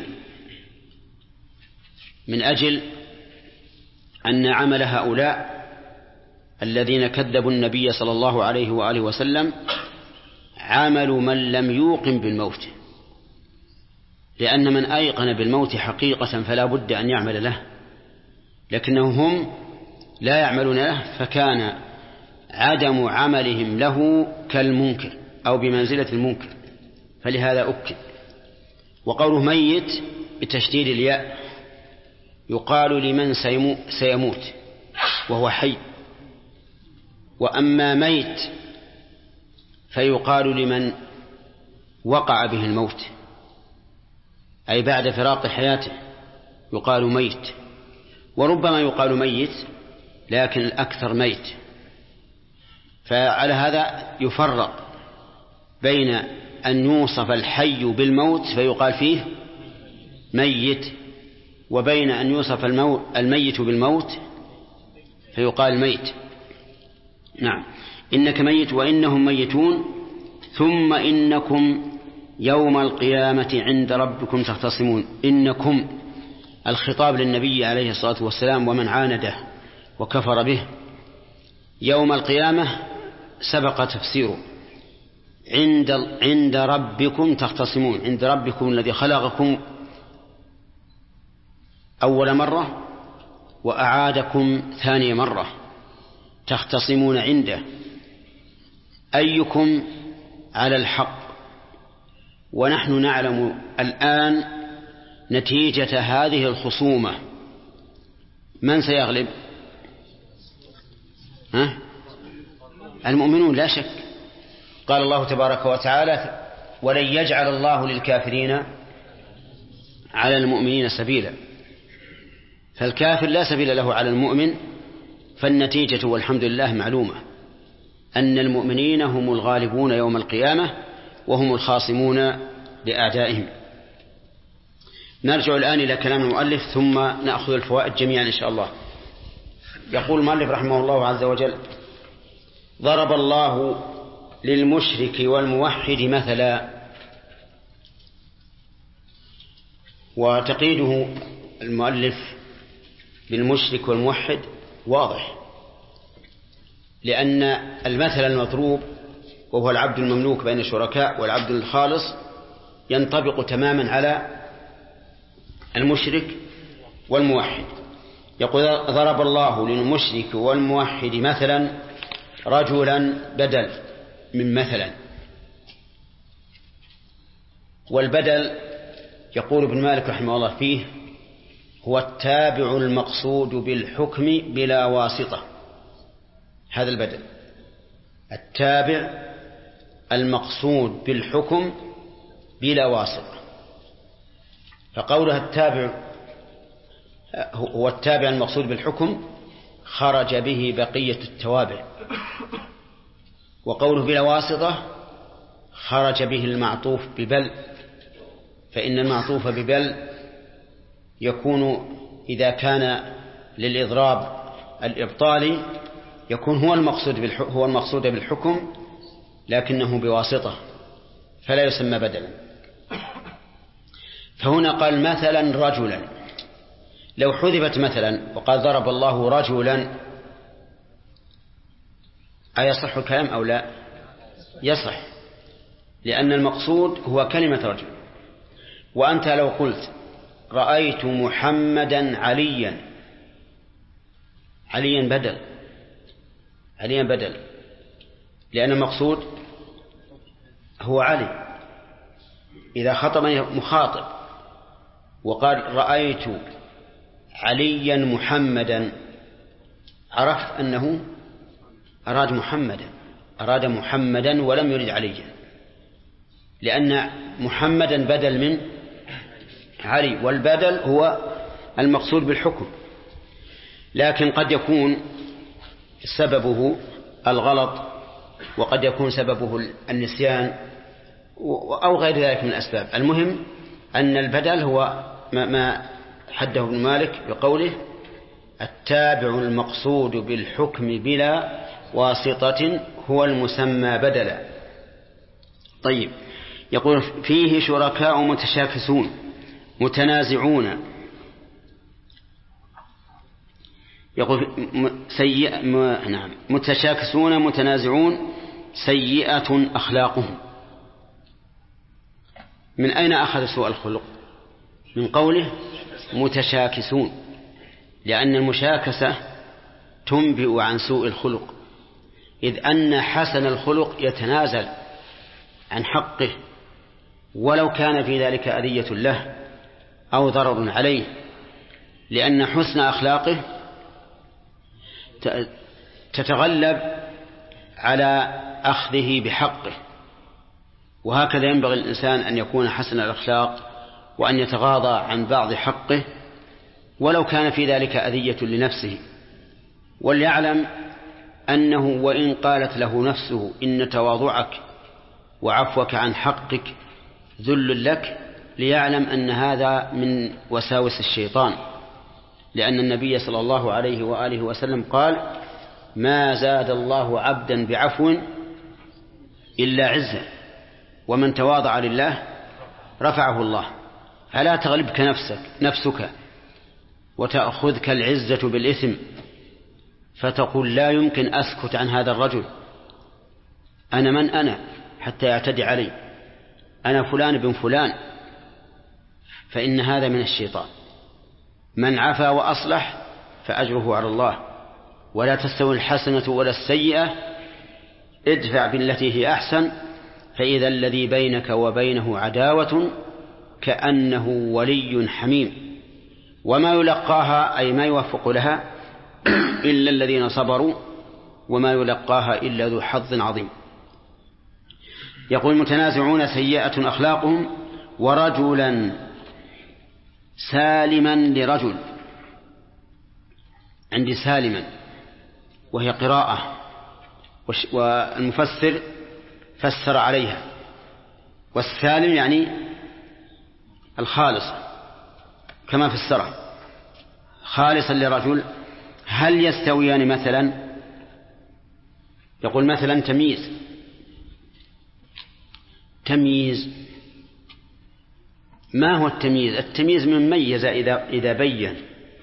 من أجل أن عمل هؤلاء الذين كذبوا النبي صلى الله عليه وآله وسلم عمل من لم يوقن بالموت، لأن من أيقن بالموت حقيقة فلا بد أن يعمل له، لكنهم هم لا يعملون له، فكان عدم عملهم له كالمنكر أو بمنزلة المنكر، فلهذا أكد. وقوله ميت بتشديد الياء يقال لمن سيموت وهو حي، وأما ميت فيقال لمن وقع به الموت أي بعد فراق حياته يقال ميت، وربما يقال ميت لكن الأكثر ميت. فعلى هذا يفرق بين أن يوصف الحي بالموت فيقال فيه ميت، وبين أن يوصف الميت بالموت فيقال ميت. نعم، إنك ميت وإنهم ميتون ثم إنكم يوم القيامة عند ربكم تختصمون. إنكم الخطاب للنبي عليه الصلاة والسلام ومن عانده وكفر به. يوم القيامة سبق تفسيره، عند ربكم تختصمون، عند ربكم الذي خلقكم أول مرة وأعادكم ثاني مرة، تختصمون عنده أيكم على الحق. ونحن نعلم الآن نتيجة هذه الخصومة من سيغلب؟ المؤمنون لا شك. قال الله تبارك وتعالى ولن يجعل الله للكافرين على المؤمنين سبيلا، فالكافر لا سبيل له على المؤمن. فالنتيجة والحمد لله معلومة، أن المؤمنين هم الغالبون يوم القيامة وهم الخاصمون لأعدائهم. نرجع الآن إلى كلام المؤلف ثم نأخذ الفوائد جميعا إن شاء الله. يقول المؤلف رحمه الله عز وجل ضرب الله للمشرك والموحد مثلا. وتقييده المؤلف بالمشرك والموحد واضح، لأن المثل المضروب وهو العبد المملوك بين الشركاء والعبد الخالص ينطبق تماما على المشرك والموحد. يقول ضرب الله للمشرك والموحد مثلا رجلا بدل من مثلا. والبدل يقول ابن مالك رحمه الله فيه هو التابع المقصود بالحكم بلا واسطة. هذا البدل التابع المقصود بالحكم بلا واسطة. فقولها التابع هو التابع المقصود بالحكم خرج به بقية التوابع، وقوله بلا واسطة خرج به المعطوف ببل، فإن المعطوف ببل يكون إذا كان للإضراب الإبطالي يكون هو المقصود بالحكم لكنه بواسطة فلا يسمى بدلا. فهنا قال مثلا رجلا، لو حذفت مثلا وقال ضرب الله رجلا أيصح الكلام أو لا؟ يصح، لأن المقصود هو كلمة رجل. وأنت لو قلت رأيت محمدا عليا، عليا بدل لأن المقصود هو علي. إذا خطبني مخاطب وقال رأيت عليا محمدا عرفت أنه أراد محمدا ولم يرد عليا، لأن محمدا بدل من علي، والبدل هو المقصود بالحكم. لكن قد يكون سببه الغلط وقد يكون سببه النسيان أو غير ذلك من الأسباب. المهم أن البدل هو ما حده ابن مالك بقوله التابع المقصود بالحكم بلا واسطة هو المسمى بدلا. طيب، يقول فيه شركاء متشاكسون متنازعون، يقول متشاكسون متنازعون سيئة أخلاقهم. من أين أخذ سوء الخلق؟ من قوله متشاكسون، لأن المشاكسة تنبئ عن سوء الخلق، إذ أن حسن الخلق يتنازل عن حقه ولو كان في ذلك أذية له أو ضرر عليه، لأن حسن أخلاقه تتغلب على أخذه بحقه. وهكذا ينبغي الإنسان أن يكون حسن الأخلاق وأن يتغاضى عن بعض حقه ولو كان في ذلك أذية لنفسه. وليعلم أنه وإن قالت له نفسه إن تواضعك وعفوك عن حقك ذل لك، ليعلم أن هذا من وساوس الشيطان، لأن النبي صلى الله عليه وآله وسلم قال ما زاد الله عبدا بعفو إلا عزا، ومن تواضع لله رفعه الله. فلا تغلبك نفسك وتأخذك العزة بالإثم فتقول لا يمكن أسكت عن هذا الرجل، أنا من أنا حتى يعتدي علي، أنا فلان بن فلان، فإن هذا من الشيطان. من عفا وأصلح فأجره على الله، ولا تستوي الحسنة ولا السيئة، ادفع بالتي هي أحسن فإذا الذي بينك وبينه عداوة كأنه ولي حميم. وما يلقاها أي ما يوفق لها إلا الذين صبروا وما يلقاها إلا ذو حظ عظيم. يقول متنازعون سيئة أخلاقهم ورجلا سالما لرجل. عندي سالما وهي قراءة، والمفسر فسر عليها، والسالم يعني الخالص كما فسره خالصا لرجل. هل يستويان مثلا؟ يقول مثلا تمييز. ما هو التمييز؟ التمييز من ميز إذا بين،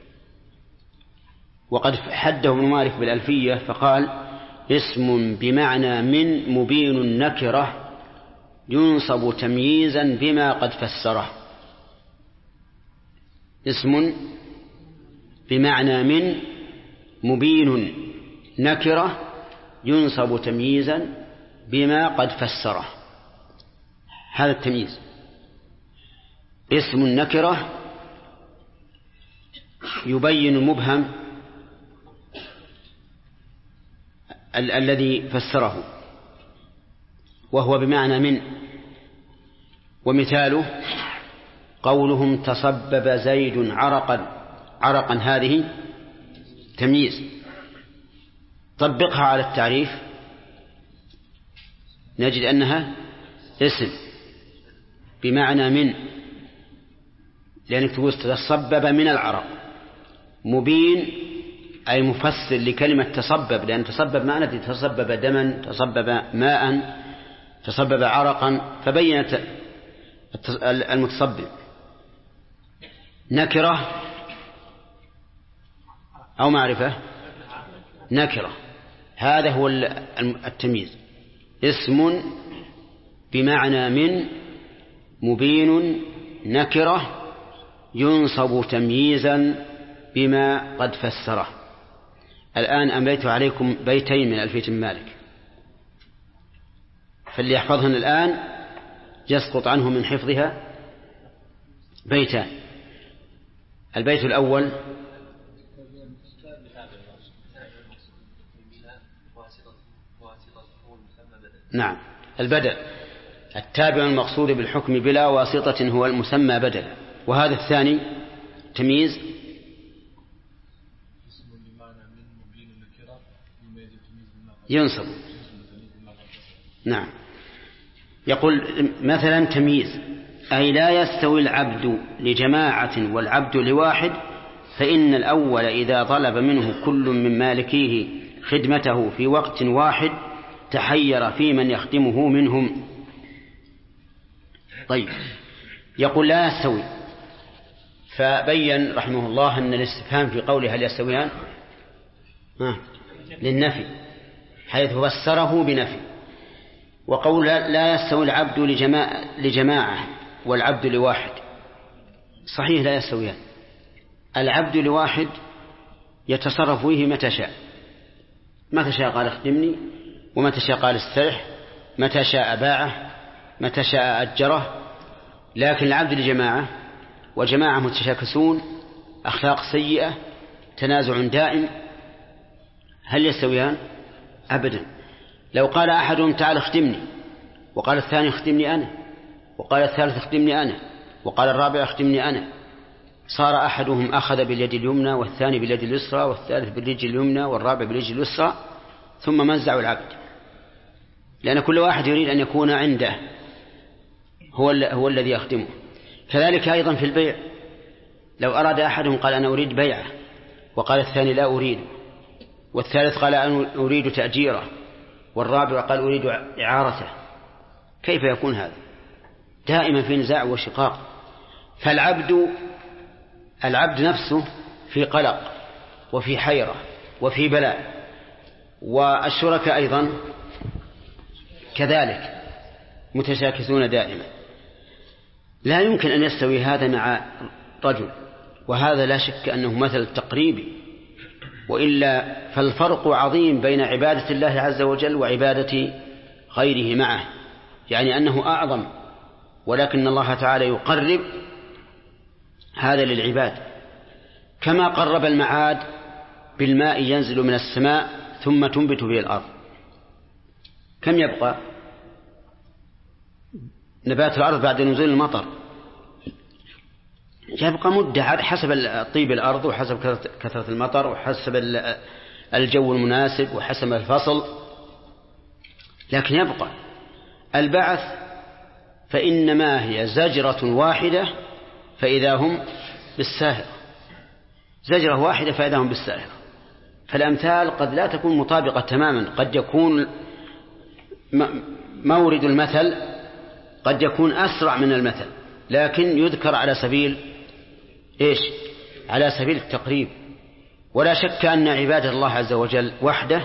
وقد حده ابن مالك بالألفية فقال: اسم بمعنى من مبين النكرة ينصب تمييزا بما قد فسره. اسم بمعنى من مبين نكرة ينصب تمييزا بما قد فسره. هذا التمييز. اسم النكرة يبين المبهم الذي فسره، وهو بمعنى من. ومثاله قولهم: تصبب زيد عرقا هذه تمييز. طبقها على التعريف نجد أنها اسم بمعنى من، لأنك تقول تصبب من العرق. مبين أي مفسر لكلمة تصبب، لأن تصبب معنى تصبب دما، تصبب ماء، تصبب عرقا، فبينت المتصبب. نكرة أو معرفة؟ نكرة. هذا هو التمييز. اسم بمعنى من مبين نكرة ينصب تمييزا بما قد فسره. الآن أمليت عليكم بيتين من ألفية مالك، فاللي يحفظهن الآن يسقط عنه من حفظها بيتان. البيت الأول: نعم، البدل التابع المقصود بالحكم بلا واسطة هو المسمى بدلا. وهذا الثاني تمييز ينصب. نعم. يقول مثلا تمييز أي لا يستوي العبد لجماعة والعبد لواحد، فإن الأول إذا طلب منه كل من مالكيه خدمته في وقت واحد تحير في من يخدمه منهم. طيب، يقول لا يستوي، فبين رحمه الله أن الاستفهام في قوله هل يستويان للنفي، حيث فسره بنفي. وقول لا يستوي العبد لجماعة والعبد لواحد، صحيح لا يستويان. العبد لواحد يتصرف فيه متى شاء، متى شاء قال اخدمني، ومتى شاء قال استرح، متى شاء باعه، متى شاء أجره. لكن العبد لجماعة، وجماعة متشاكسون، أخلاق سيئة، تنازع دائم، هل يستويان؟ أبدا. لو قال أحدهم تعال اخدمني، وقال الثاني اخدمني أنا، وقال الثالث اخدمني أنا، وقال الرابع اخدمني أنا، صار أحدهم أخذ باليد اليمنى، والثاني باليد اليسرى، والثالث بالرجل اليمنى، والرابع بالرجل اليسرى، ثم مزعوا العبد، لأن كل واحد يريد أن يكون عنده هو الذي يخدمه. كذلك أيضا في البيع، لو أراد أحدهم قال أنا أريد بيعه، وقال الثاني لا أريد، والثالث قال أنا أريد تأجيره، والرابع قال أريد إعارته، كيف يكون هذا؟ دائما في نزاع وشقاق. فالعبد نفسه في قلق وفي حيرة وفي بلاء، والشركاء أيضا كذلك متشاكسون دائما. لا يمكن أن يستوي هذا مع رجل، وهذا لا شك أنه مثل تقريبي، وإلا فالفرق عظيم بين عبادة الله عز وجل وعبادة غيره معه، يعني أنه أعظم، ولكن الله تعالى يقرب هذا للعباد، كما قرب المعاد بالماء ينزل من السماء ثم تنبت به الأرض. كم يبقى نبات الأرض بعد نزول المطر؟ يبقى مدة حسب طيب الأرض، وحسب كثرة المطر، وحسب الجو المناسب، وحسب الفصل، لكن يبقى. البعث فإنما هي زجرة واحدة فإذا هم بالساهرة، زجرة واحدة فإذا هم بالساهرة. فالأمثال قد لا تكون مطابقة تماما، قد يكون مورد المثل قد يكون أسرع من المثل، لكن يذكر على سبيل على سبيل التقريب. ولا شك أن عبادة الله عز وجل وحده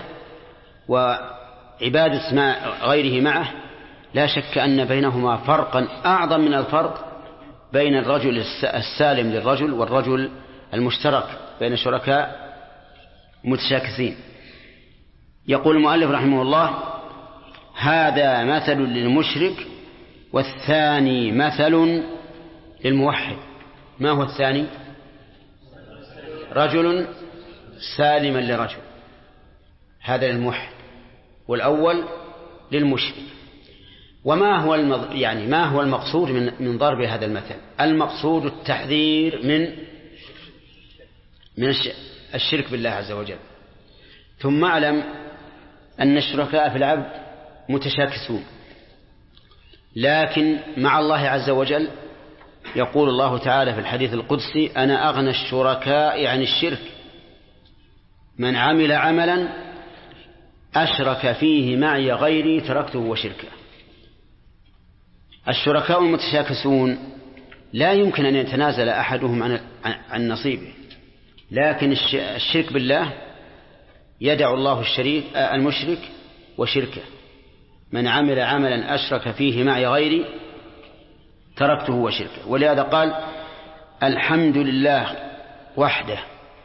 وعبادة غيره معه لا شك أن بينهما فرقا أعظم من الفرق بين الرجل السالم للرجل والرجل المشترك بين شركاء متشاكسين. يقول المؤلف رحمه الله: هذا مثل للمشرك والثاني مثل للموحد. ما هو الثاني؟ رجل سالما لرجل، هذا للموحد، والأول للمشرك. وما هو ما هو المقصود من ضرب هذا المثل؟ المقصود التحذير من الشرك بالله عز وجل. ثم اعلم أن الشركاء في العبد متشاكسون، لكن مع الله عز وجل يقول الله تعالى في الحديث القدسي: أنا أغنى الشركاء عن الشرك، من عمل عملا أشرك فيه معي غيري تركته وشركه. الشركاء المتشاكسون لا يمكن أن يتنازل أحدهم عن نصيبه، لكن الشرك بالله يدع الله المشرك وشركه. من عمل عملا أشرك فيه معي غيري تركته وشركه. ولهذا قال: الحمد لله وحده.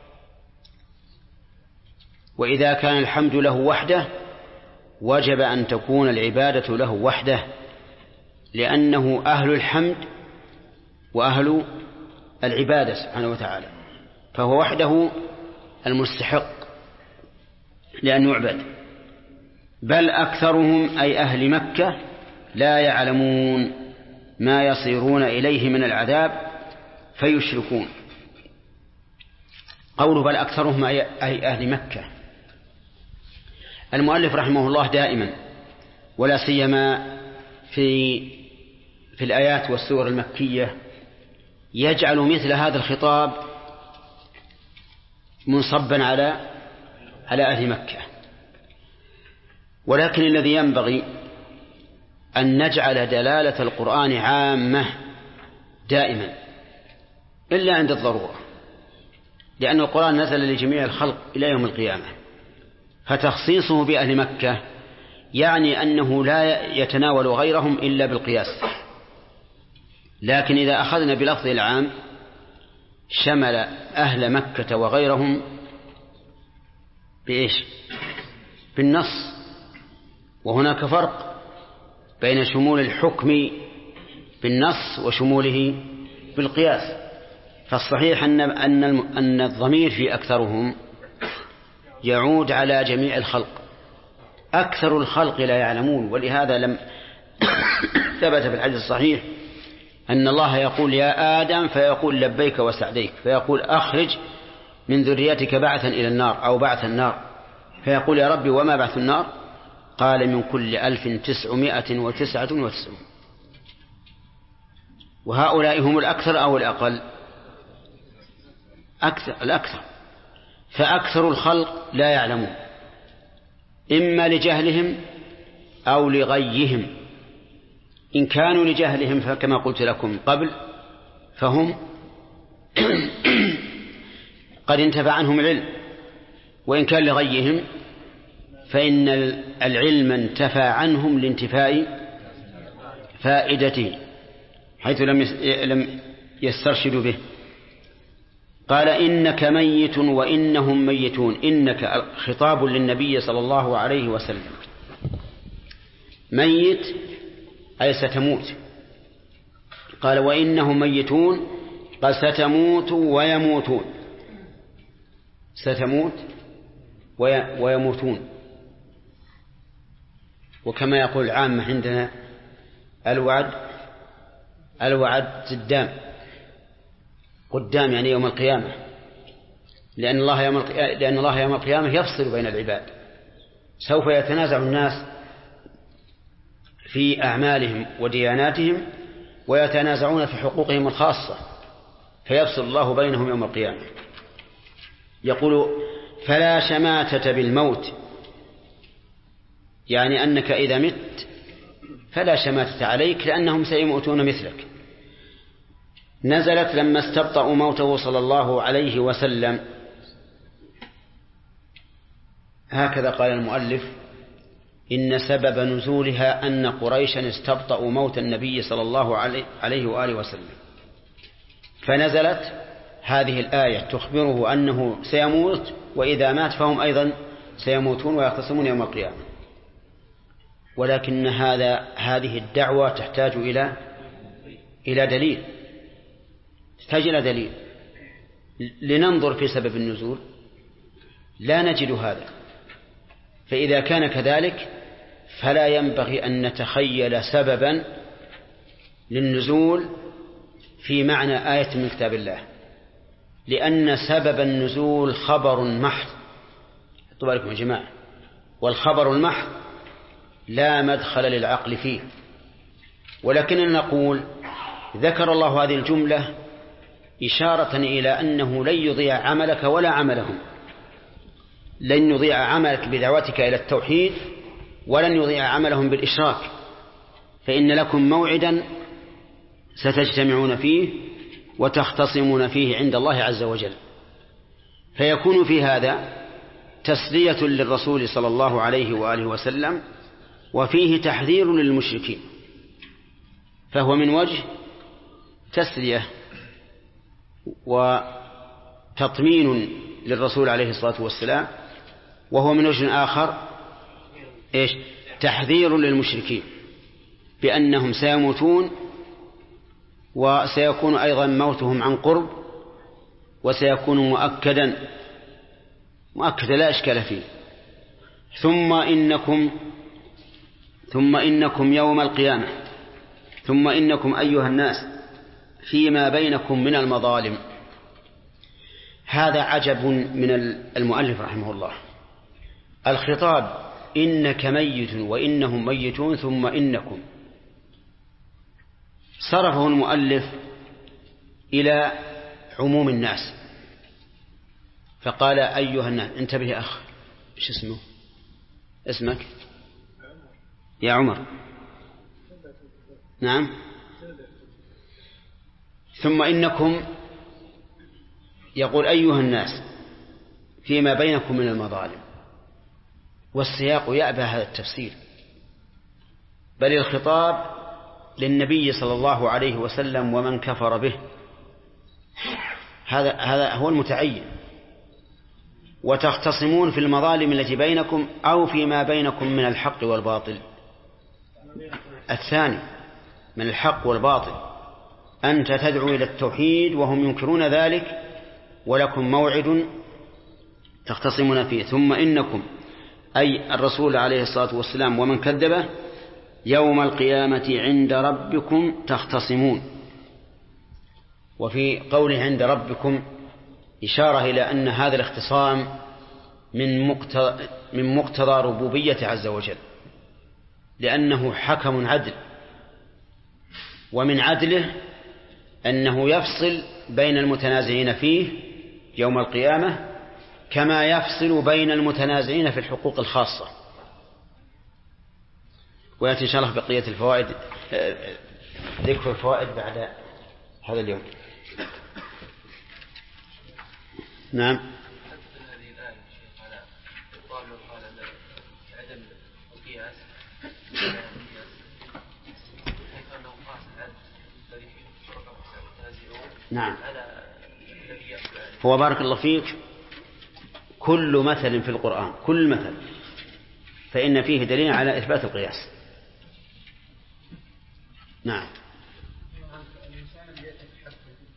وإذا كان الحمد له وحده وجب أن تكون العبادة له وحده، لأنه أهل الحمد وأهل العبادة سبحانه وتعالى، فهو وحده المستحق لأن يعبد. بل أكثرهم أي أهل مكة لا يعلمون ما يصيرون إليه من العذاب فيشركون. قوله بل أكثرهم أي أهل مكة، المؤلف رحمه الله دائما ولا سيما في الآيات والسور المكية يجعل مثل هذا الخطاب منصبا على أهل مكة. ولكن الذي ينبغي أن نجعل دلالة القرآن عامة دائما إلا عند الضرورة، لأن القرآن نزل لجميع الخلق إلى يوم القيامة، فتخصيصه بأهل مكة يعني أنه لا يتناول غيرهم إلا بالقياس. لكن إذا أخذنا بلفظ العام شمل أهل مكة وغيرهم بالنص. وهناك فرق بين شمول الحكم بالنص وشموله بالقياس. فالصحيح أن الضمير في أكثرهم يعود على جميع الخلق. أكثر الخلق لا يعلمون، ولهذا لم ثبت في الحديث الصحيح أن الله يقول: يا آدم، فيقول: لبيك وسعديك، فيقول: أخرج من ذريتك بعثا إلى النار أو بعث النار، فيقول: يا ربي وما بعث النار؟ قال: من كل 1999. وهؤلاء هم الأكثر أو الأقل؟ الأكثر. فأكثر الخلق لا يعلمون، إما لجهلهم أو لغيهم. إن كانوا لجهلهم فكما قلت لكم قبل فهم قد انتفع عنهم العلم، وإن كان لغيهم فإن العلم انتفى عنهم لانتفاء فائدته حيث لم يسترشدوا به. قال: إنك ميت وإنهم ميتون. إنك خطاب للنبي صلى الله عليه وسلم. ميت أي ستموت. قال: وإنهم ميتون، قال: ستموت ويموتون. ستموت ويموتون. وكما يقول العامة عندنا: الوعد قدام يعني يوم القيامة، لأن الله يوم القيامة يفصل بين العباد، سوف يتنازع الناس في أعمالهم ودياناتهم ويتنازعون في حقوقهم الخاصة، فيفصل الله بينهم يوم القيامة. يقول: فلا شماتة بالموت، يعني أنك إذا مت فلا شماتة عليك لأنهم سيموتون مثلك. نزلت لما استبطأوا موته صلى الله عليه وسلم. هكذا قال المؤلف: إن سبب نزولها أن قريشا استبطأوا موت النبي صلى الله عليه وآله وسلم، فنزلت هذه الآية تخبره أنه سيموت، وإذا مات فهم أيضا سيموتون ويختصمون يوم القيامة. ولكن هذه الدعوة تحتاج إلى دليل، تحتاج إلى دليل. لننظر في سبب النزول لا نجد هذا، فإذا كان كذلك فلا ينبغي أن نتخيل سببا للنزول في معنى آية من كتاب الله، لأن سبب النزول خبر محض. اطلبوا عليكم يا جماعة، والخبر المحض لا مدخل للعقل فيه. ولكننا نقول ذكر الله هذه الجملة إشارة إلى أنه لن يضيع عملك ولا عملهم، لن يضيع عملك بدعوتك إلى التوحيد، ولن يضيع عملهم بالإشراك، فإن لكم موعدا ستجتمعون فيه وتختصمون فيه عند الله عز وجل. فيكون في هذا تسلية للرسول صلى الله عليه وآله وسلم، وفيه تحذير للمشركين، فهو من وجه تسلية وتطمين للرسول عليه الصلاة والسلام، وهو من وجه آخر تحذير للمشركين بأنهم سيموتون، وسيكون أيضا موتهم عن قرب، وسيكون مؤكدا لا إشكال فيه. ثم إنكم يوم القيامة، ثم إنكم أيها الناس فيما بينكم من المظالم. هذا عجب من المؤلف رحمه الله. الخطاب إنك ميت وإنهم ميتون ثم إنكم، صرفه المؤلف إلى عموم الناس، فقال أيها الناس. انتبه يا أخ، إيش اسمك يا عمر؟ نعم. ثم إنكم يقول أيها الناس فيما بينكم من المظالم، والسياق يأبى هذا التفسير، بل الخطاب للنبي صلى الله عليه وسلم ومن كفر به، هذا هو المتعين. وتختصمون في المظالم التي بينكم أو فيما بينكم من الحق والباطل. الثاني من الحق والباطل، أنت تدعو إلى التوحيد وهم ينكرون ذلك، ولكم موعد تختصمون فيه. ثم إنكم أي الرسول عليه الصلاة والسلام ومن كذبه يوم القيامة عند ربكم تختصمون. وفي قوله عند ربكم إشارة إلى أن هذا الاختصام من مقتضى ربوبية عز وجل، لأنه حكم عدل، ومن عدله أنه يفصل بين المتنازعين فيه يوم القيامة كما يفصل بين المتنازعين في الحقوق الخاصة. ويأتي إن شاء الله بقية الفوائد، ذكر الفوائد بعد هذا اليوم. نعم. هذه الآية شيخ على قال عدم القياس كيف أنه قاس العدل الذي فيه شركاء متنازعون. نعم. هو بارك الله فيك كل مثل في القرآن، كل مثل فإن فيه دليل على إثبات القياس. نعم. الإنسان اللي يتحدث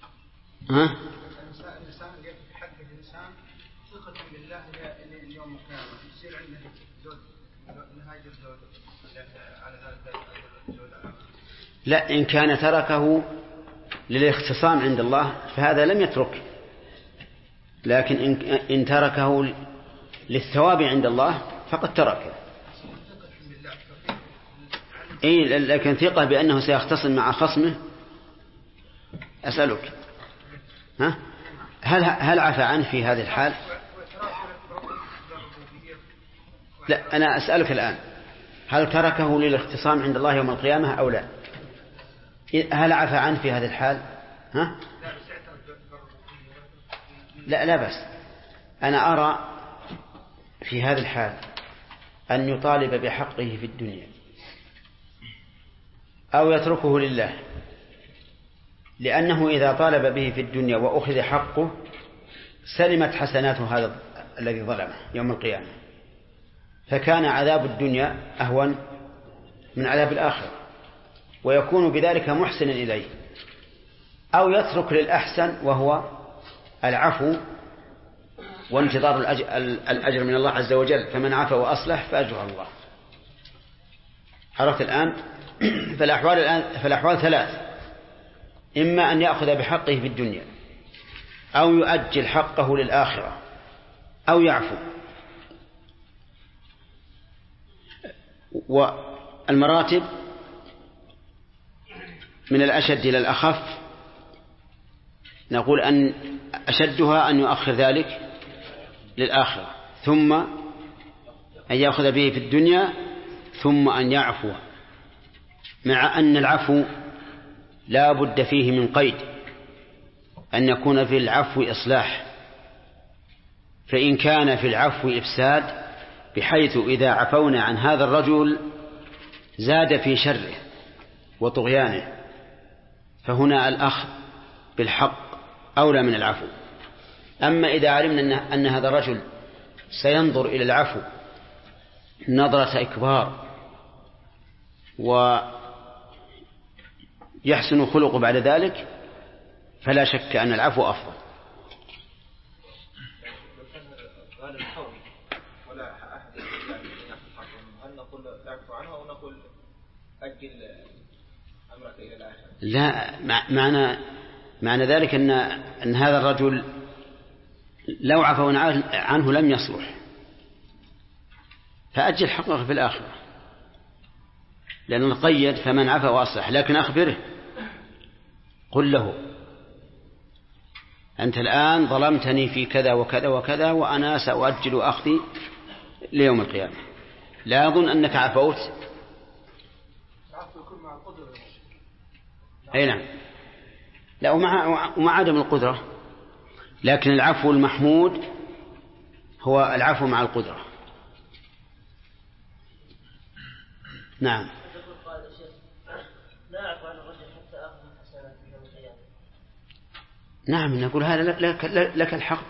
الإنسان ثقة بالله إلى يوم القيامة يصير عنده زوج نهاية الزوج على ذلك الزوج. لا، إن كان تركه للاختصام عند الله فهذا لم يترك، لكن إن تركه للثواب عند الله فقد تركه. إيه، لكن ثقة بأنه سيختصم مع خصمه. أسألك هل عفى عنه في هذه الحال؟ لا، أنا أسألك الآن، هل تركه للاختصام عند الله يوم القيامة أو لا؟ هل عفى عنه في هذه الحال؟ ها؟ لا بس أنا أرى في هذه الحال أن يطالب بحقه في الدنيا أو يتركه لله، لأنه إذا طالب به في الدنيا وأخذ حقه سلمت حسناته هذا الذي ظلمه يوم القيامة، فكان عذاب الدنيا أهون من عذاب الآخرة، ويكون بذلك محسنا إليه. أو يترك للأحسن وهو العفو وانتظار الأجر من الله عز وجل، فمن عفا وأصلح فأجره الله. عرفت الآن؟ فالأحوال ثلاث: إما أن يأخذ بحقه في الدنيا، أو يؤجل حقه للآخرة، أو يعفو. والمراتب من الأشد إلى الأخف، نقول أن أشدها أن يؤخر ذلك للآخرة، ثم أن يأخذ به في الدنيا، ثم أن يعفو، مع أن العفو لا بد فيه من قيد، أن يكون في العفو إصلاح. فإن كان في العفو إفساد بحيث إذا عفونا عن هذا الرجل زاد في شره وطغيانه، فهنا الأخذ بالحق أولى من العفو. أما إذا علمنا أن هذا الرجل سينظر إلى العفو نظرة إكبار ويحسن خلقه بعد ذلك، فلا شك أن العفو أفضل. ولا أحد هل نقول اعفو عنه أو نقول أجل أمرك إلى الآخرة؟ لا، معنى ذلك أن هذا الرجل لو عفوا عنه لم يصلح، فأجل حقه في الآخرة، لأنه قيد فمن عفا وأصلح. لكن أخبره، قل له: أنت الآن ظلمتني في كذا وكذا وكذا، وأنا سأؤجل أخذي ليوم القيامة. لا أظن أنك عفوت. أي نعم، لا، ومع عدم القدرة، لكن العفو المحمود هو العفو مع القدرة. نعم. لا أعفو عن الرجل حتى أخذ حسنات يوم القيامة. نعم، نقول هذا لك الحق.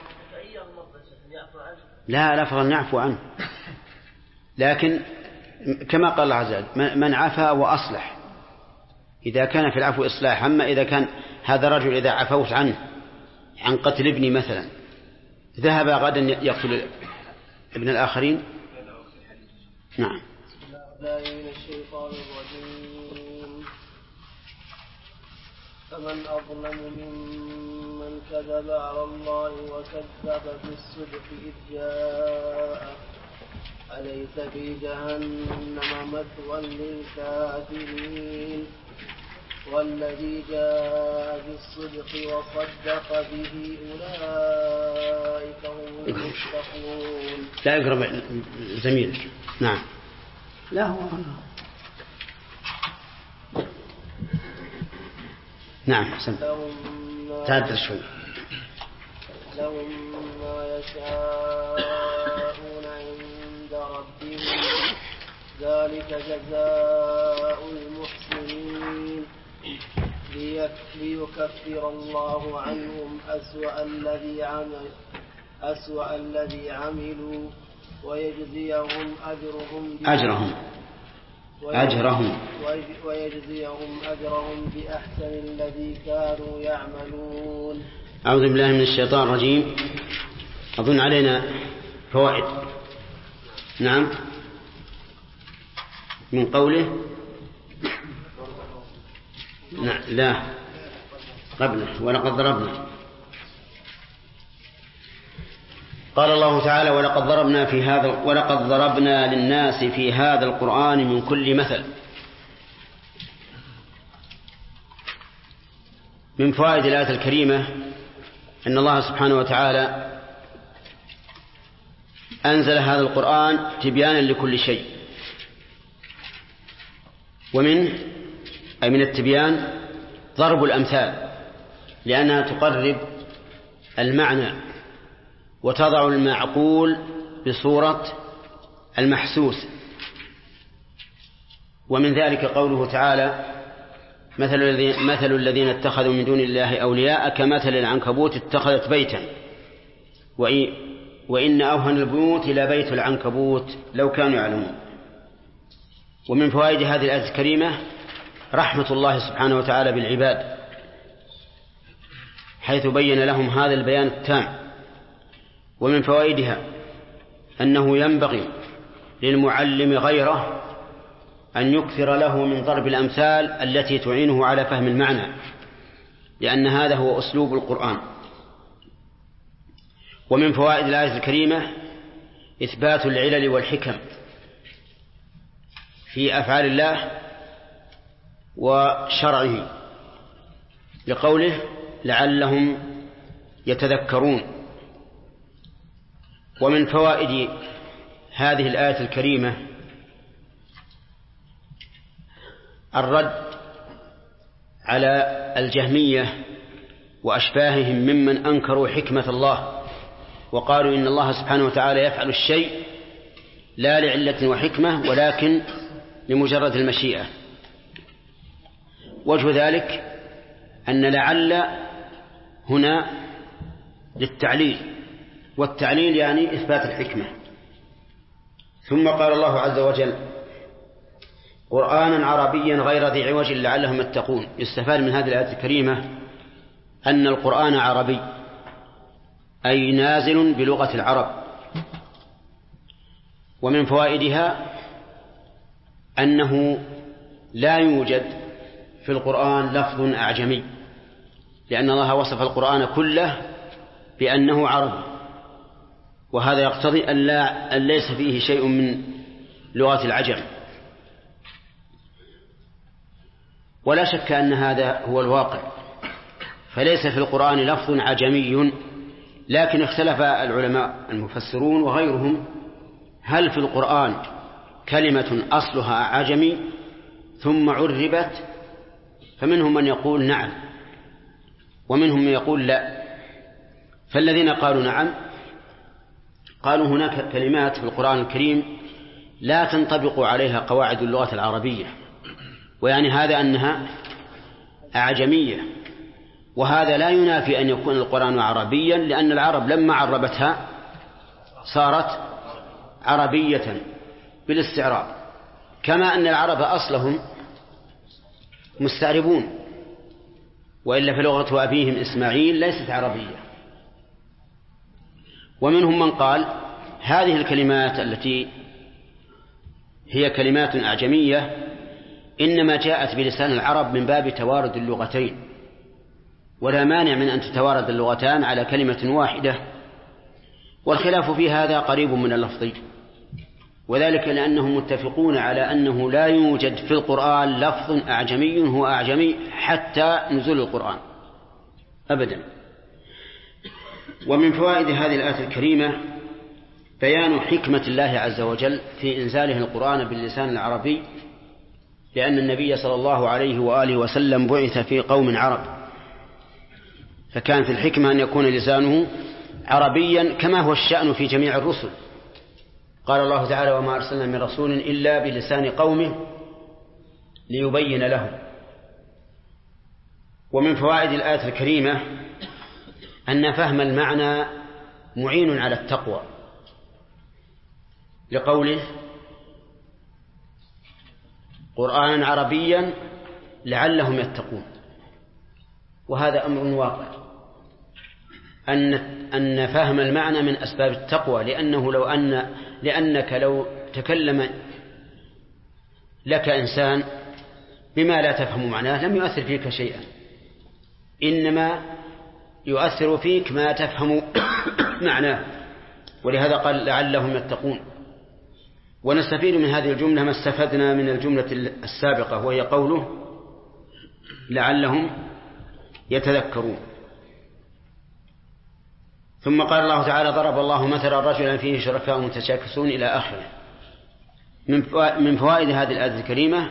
لا، لفظا نعفو عنه، لكن كما قال الله عز وجل: من عفا وأصلح، إذا كان في العفو إصلاح. أما إذا كان هذا الرجل إذا عفوت عنه عن قتل ابني مثلا، ذهب غدا يقتل ابن الآخرين. نعم. من الشيطان الرجيم. فمن أظلم ممن كذب على الله وكذب بالصدق إذ جاء، أليس في جهنم مثوى للكافرين؟ والذي جاء بالصدق وصدق به أولئك هم المتقون. لا يقرب زميلك. نعم. لا هو. نعم، تعدل شوي. لهم ما يشاءون عند ربهم، ذلك جزاء المحسنين، ليكفر الله عنهم أسوأ الذي عملوا ويجزيهم أجرهم بأحسن الذي كانوا يعملون. أعوذ بالله من الشيطان الرجيم. أظن علينا فوائد. نعم. من قوله لا قبله ولقد ضربنا. قال الله تعالى: ولقد ضربنا للناس في هذا القرآن من كل مثل. من فوائد الآية الكريمة أن الله سبحانه وتعالى أنزل هذا القرآن تبيانا لكل شيء. ومن التبيان ضرب الأمثال، لأنها تقرب المعنى وتضع المعقول بصورة المحسوس. ومن ذلك قوله تعالى: مثل الذين اتخذوا من دون الله أولياء كمثل العنكبوت اتخذت بيتا وإن أوهن البيوت لبيت العنكبوت لو كانوا يعلمون. ومن فوائد هذه الآية الكريمة رحمة الله سبحانه وتعالى بالعباد، حيث بين لهم هذا البيان التام. ومن فوائدها أنه ينبغي للمعلم غيره أن يكثر له من ضرب الأمثال التي تعينه على فهم المعنى، لأن هذا هو أسلوب القرآن. ومن فوائد الآية الكريمة إثبات العلل والحكم في أفعال الله وشرعه، لقوله: لعلهم يتذكرون. ومن فوائد هذه الآية الكريمة الرد على الجهمية وأشباههم ممن أنكروا حكمة الله وقالوا إن الله سبحانه وتعالى يفعل الشيء لا لعلة وحكمة ولكن لمجرد المشيئة. وجه ذلك أن لعل هنا للتعليل، والتعليل يعني إثبات الحكمة. ثم قال الله عز وجل: قرآنا عربيا غير ذي عوج لعلهم يتقون. يستفاد من هذه الآية الكريمة أن القرآن عربي، أي نازل بلغة العرب. ومن فوائدها أنه لا يوجد في القرآن لفظ أعجمي، لأن الله وصف القرآن كله بأنه عربي، وهذا يقتضي أن ليس فيه شيء من لغة العجم. ولا شك أن هذا هو الواقع، فليس في القرآن لفظ عجمي، لكن اختلف العلماء المفسرون وغيرهم هل في القرآن كلمة أصلها عجمي ثم عربت، فمنهم من يقول نعم ومنهم من يقول لا. فالذين قالوا نعم قالوا هناك كلمات في القرآن الكريم لا تنطبق عليها قواعد اللغة العربية، ويعني هذا أنها أعجمية، وهذا لا ينافي أن يكون القرآن عربيا، لأن العرب لما عربتها صارت عربية بالاستعراب، كما أن العرب أصلهم مستعربون، وإلا فلغة أبيهم إسماعيل ليست عربية. ومنهم من قال هذه الكلمات التي هي كلمات أعجمية إنما جاءت بلسان العرب من باب توارد اللغتين، ولا مانع من أن تتوارد اللغتان على كلمة واحدة، والخلاف في هذا قريب من اللفظي، وذلك لأنهم متفقون على أنه لا يوجد في القرآن لفظ أعجمي هو أعجمي حتى نزول القرآن أبدا. ومن فوائد هذه الآية الكريمة بيان حكمة الله عز وجل في إنزاله القرآن باللسان العربي، لأن النبي صلى الله عليه وآله وسلم بعث في قوم عرب، فكان في الحكمة أن يكون لسانه عربيا كما هو الشأن في جميع الرسل. قال الله تعالى: وما أرسلنا من رسول إلا بلسان قومه ليبين لهم. ومن فوائد الآية الكريمة أن فهم المعنى معين على التقوى، لقوله: قرآنا عربيا لعلهم يتقون. وهذا أمر واقع، أن فهم المعنى من أسباب التقوى، لأنك لو تكلم لك إنسان بما لا تفهم معناه لم يؤثر فيك شيئا، إنما يؤثر فيك ما تفهم معناه، ولهذا قال لعلهم يتقون. ونستفيد من هذه الجملة ما استفدنا من الجملة السابقة، وهي قوله لعلهم يتذكرون. ثم قال الله تعالى ضرب الله مثلا رجلا فيه شركاء متشاكسون إلى آخره. من فوائد هذه الآية الكريمة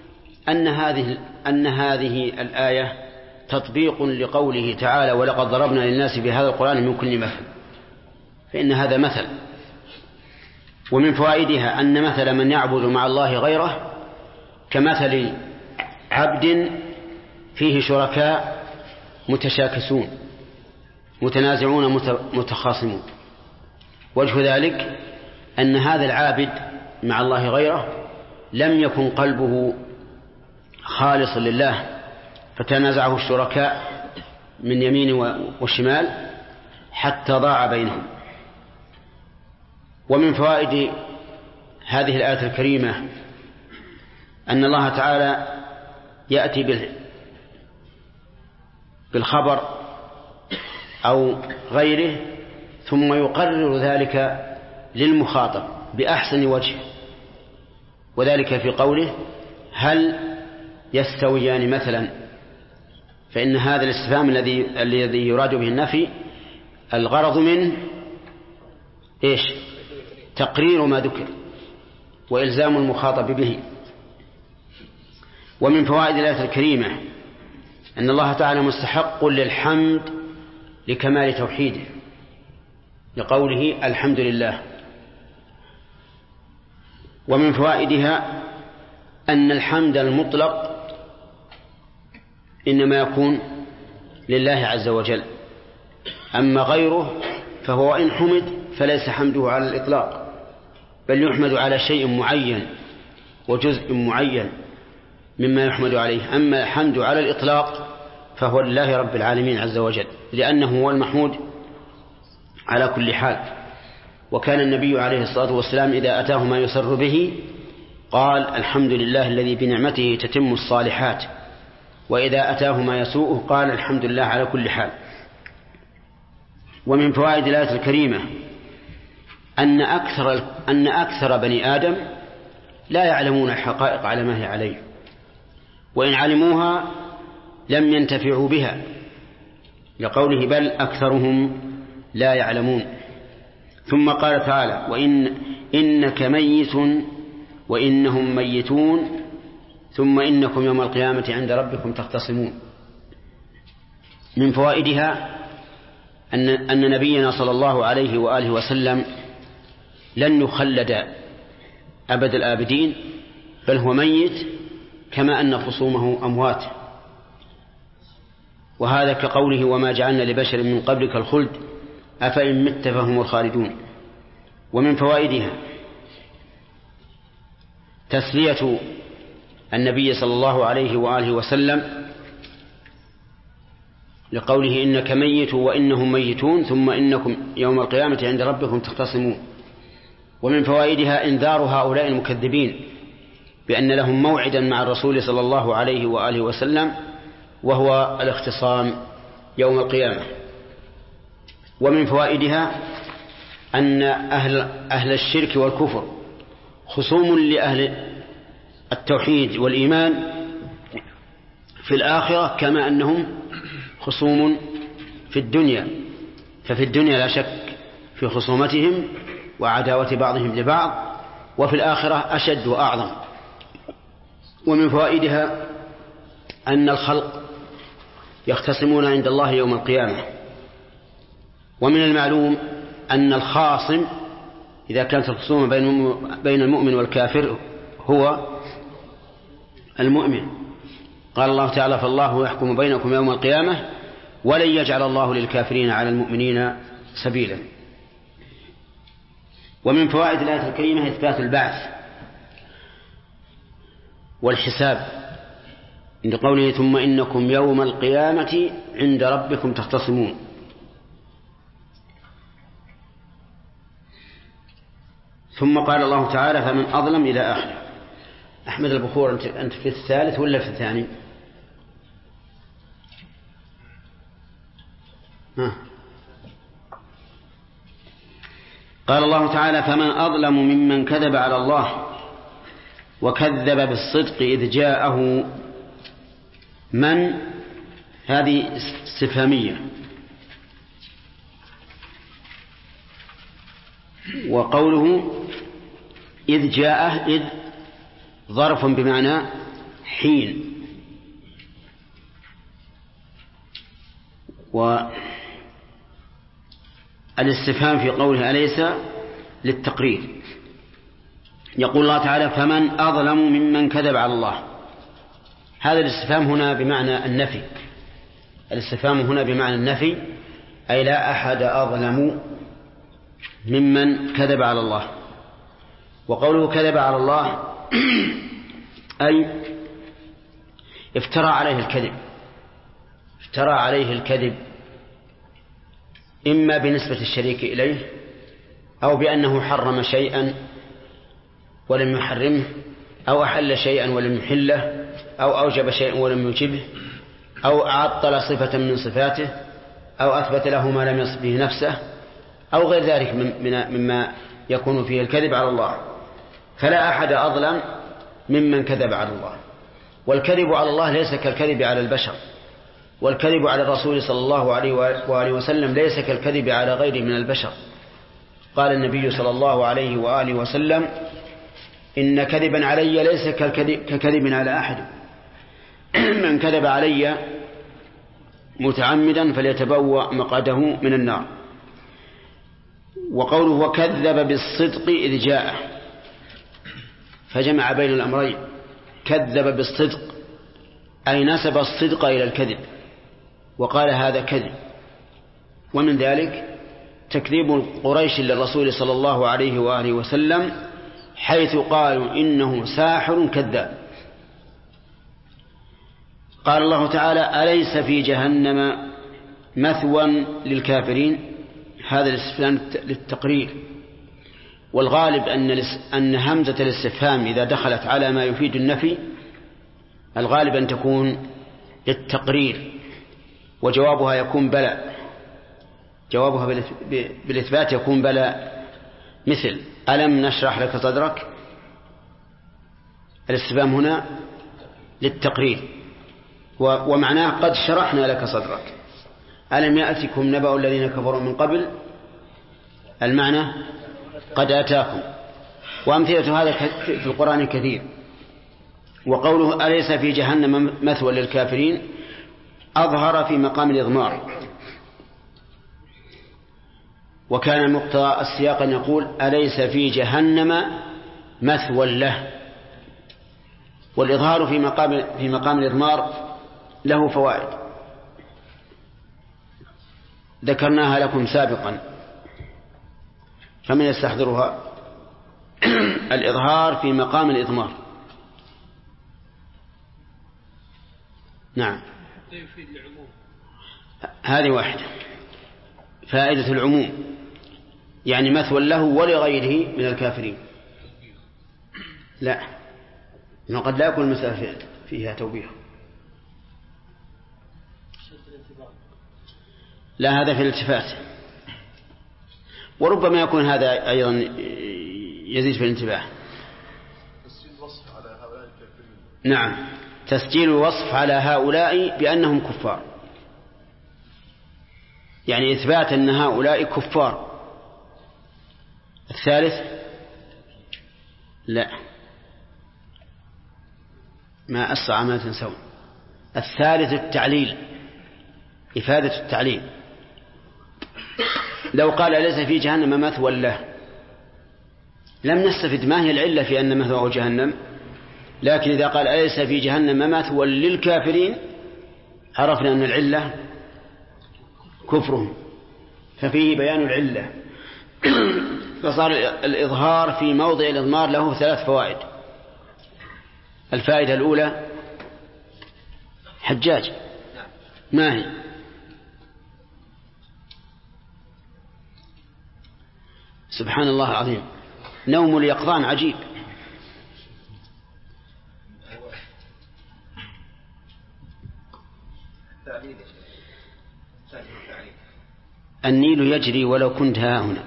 أن هذه الآية تطبيق لقوله تعالى ولقد ضربنا للناس بهذا القرآن من كل مثل، فإن هذا مثل. ومن فوائدها أن مثل من يعبد مع الله غيره كمثل عبد فيه شركاء متشاكسون متنازعون متخاصمون. وجه ذلك أن هذا العابد مع الله غيره لم يكن قلبه خالصا لله فتنازعه الشركاء من يمين وشمال حتى ضاع بينهم. ومن فوائد هذه الآية الكريمة أن الله تعالى يأتي بالخبر أو غيره ثم يقرر ذلك للمخاطب بأحسن وجه، وذلك في قوله هل يستويان مثلا، فإن هذا الاستفهام الذي يراد به النفي الغرض منه إيش؟ تقرير ما ذكر وإلزام المخاطب به. ومن فوائد الآية الكريمة أن الله تعالى مستحق للحمد لكمال توحيده لقوله الحمد لله. ومن فوائدها أن الحمد المطلق إنما يكون لله عز وجل، أما غيره فهو إن حمد فليس حمده على الإطلاق، بل يحمد على شيء معين وجزء معين مما يحمد عليه. أما الحمد على الإطلاق فهو لله رب العالمين عز وجل، لأنه هو المحمود على كل حال. وكان النبي عليه الصلاة والسلام إذا أتاه ما يسر به قال الحمد لله الذي بنعمته تتم الصالحات، وإذا أتاه ما يسوءه قال الحمد لله على كل حال. ومن فوائد الآية الكريمة أن أكثر بني آدم لا يعلمون الحقائق على ما هي عليه، وإن علموها لم ينتفعوا بها، لقوله بل أكثرهم لا يعلمون. ثم قال تعالى إنك ميت وإنهم ميتون ثم إنكم يوم القيامة عند ربكم تختصمون. من فوائدها أن نبينا صلى الله عليه وآله وسلم لن يخلد أبد الآبدين، بل هو ميت كما أن خصومه أموات، وهذا كقوله وما جعلنا لبشر من قبلك الخلد أفإن مت فهم الخالدون. ومن فوائدها تسلية النبي صلى الله عليه وآله وسلم لقوله إنك ميت وإنهم ميتون ثم إنكم يوم القيامة عند ربكم تختصمون. ومن فوائدها إنذار هؤلاء المكذبين بأن لهم موعدا مع الرسول صلى الله عليه وآله وسلم وهو الاختصام يوم القيامة. ومن فوائدها أن أهل الشرك والكفر خصوم لأهل التوحيد والإيمان في الآخرة كما أنهم خصوم في الدنيا، ففي الدنيا لا شك في خصومتهم وعداوة بعضهم لبعض، وفي الآخرة أشد وأعظم. ومن فوائدها أن الخلق يختصمون عند الله يوم القيامة. ومن المعلوم أن الخاصم إذا كانت الخصومة بين المؤمن والكافر هو المؤمن. قال الله تعالى فالله يحكم بينكم يوم القيامة ولن يجعل الله للكافرين على المؤمنين سبيلا. ومن فوائد الآية الكريمة إثبات البعث والحساب عند قوله ثم إنكم يوم القيامة عند ربكم تختصمون. ثم قال الله تعالى فمن أظلم إلى آخره. أحمد البخور أنت في الثالث ولا في الثاني؟ قال الله تعالى فمن أظلم ممن كذب على الله وكذب بالصدق إذ جاءه. من هذه استفهامية وقوله إذ جاءه، إذ ظرف بمعنى حين. والاستفهام في قوله أليس للتقرير. يقول الله تعالى فمن أظلم ممن كذب على الله. هذا الاستفهام هنا بمعنى النفي. الاستفهام هنا بمعنى النفي، أي لا أحد أظلم ممن كذب على الله. وقوله كذب على الله أي افترى عليه الكذب، افترى عليه الكذب إما بنسبة الشريك إليه، أو بأنه حرم شيئا ولم يحرمه، أو أحل شيئا ولم يحله، أو أوجب شيئا ولم يوجبه، أو عطل صفة من صفاته، أو أثبت له ما لم يصف به نفسه، أو غير ذلك مما يكون فيه الكذب على الله. فلا أحد أظلم ممن كذب على الله. والكذب على الله ليس كالكذب على البشر، والكذب على الرسول صلى الله عليه وآله وسلم ليس كالكذب على غيره من البشر. قال النبي صلى الله عليه وآله وسلم إن كذبا علي ليس ككذب على أحد، من كذب علي متعمدا فليتبوأ مقعده من النار. وقوله وكذب بالصدق إذ جاءه، فجمع بين الأمرين. كذب بالصدق أي نسب الصدق إلى الكذب وقال هذا كذب. ومن ذلك تكذيب قريش للرسول صلى الله عليه وآله وسلم حيث قالوا إنه ساحر كذاب. قال الله تعالى أليس في جهنم مثوى للكافرين. هذا الاستفهام للتقرير. والغالب أن همزة الاستفهام إذا دخلت على ما يفيد النفي الغالب أن تكون للتقرير، وجوابها يكون بلى. جوابها بالإثبات يكون بلى، مثل ألم نشرح لك صدرك. الاستفهام هنا للتقرير، ومعناه قد شرحنا لك صدرك. ألم يأتكم نبأ الذين كفروا من قبل، المعنى قد أتاكم. وأمثلة هذا في القرآن كثير. وقوله أليس في جهنم مثوى للكافرين أظهر في مقام الإضمار، وكان مقتضى السياق أن يقول أليس في جهنم مثوى له. والإظهار في مقام الإضمار له فوائد ذكرناها لكم سابقا، فمن يستحضرها؟ الإظهار في مقام الإضمار. نعم، هذه واحدة، فائدة العموم، يعني مثوى له ولغيره من الكافرين. لا، إنه قد لا يكون المسألة فيها توبيخ. لا، هذا في الالتفات، وربما يكون هذا أيضا يزيد في الانتباه. تسجيل الوصف على هؤلاء الكافرين. نعم، تسجيل الوصف على هؤلاء بأنهم كفار، يعني إثبات أن هؤلاء كفار. الثالث لا، ما أسرع ما تنسون. الثالث التعليل، إفادة التعليل. لو قال ليس في جهنم مثوى له لم نستفد ما هي العلة في أن مثواه جهنم، لكن إذا قال أليس في جهنم مثوى للكافرين عرفنا أن العلة كفرهم، ففيه بيان العلة. فصار الإظهار في موضع الإضمار له 3 فوائد. الفائدة الأولى حجاج، ما هي؟ سبحان الله العظيم، نوم اليقظان عجيب. النيل يجري ولو كنت ها هنا.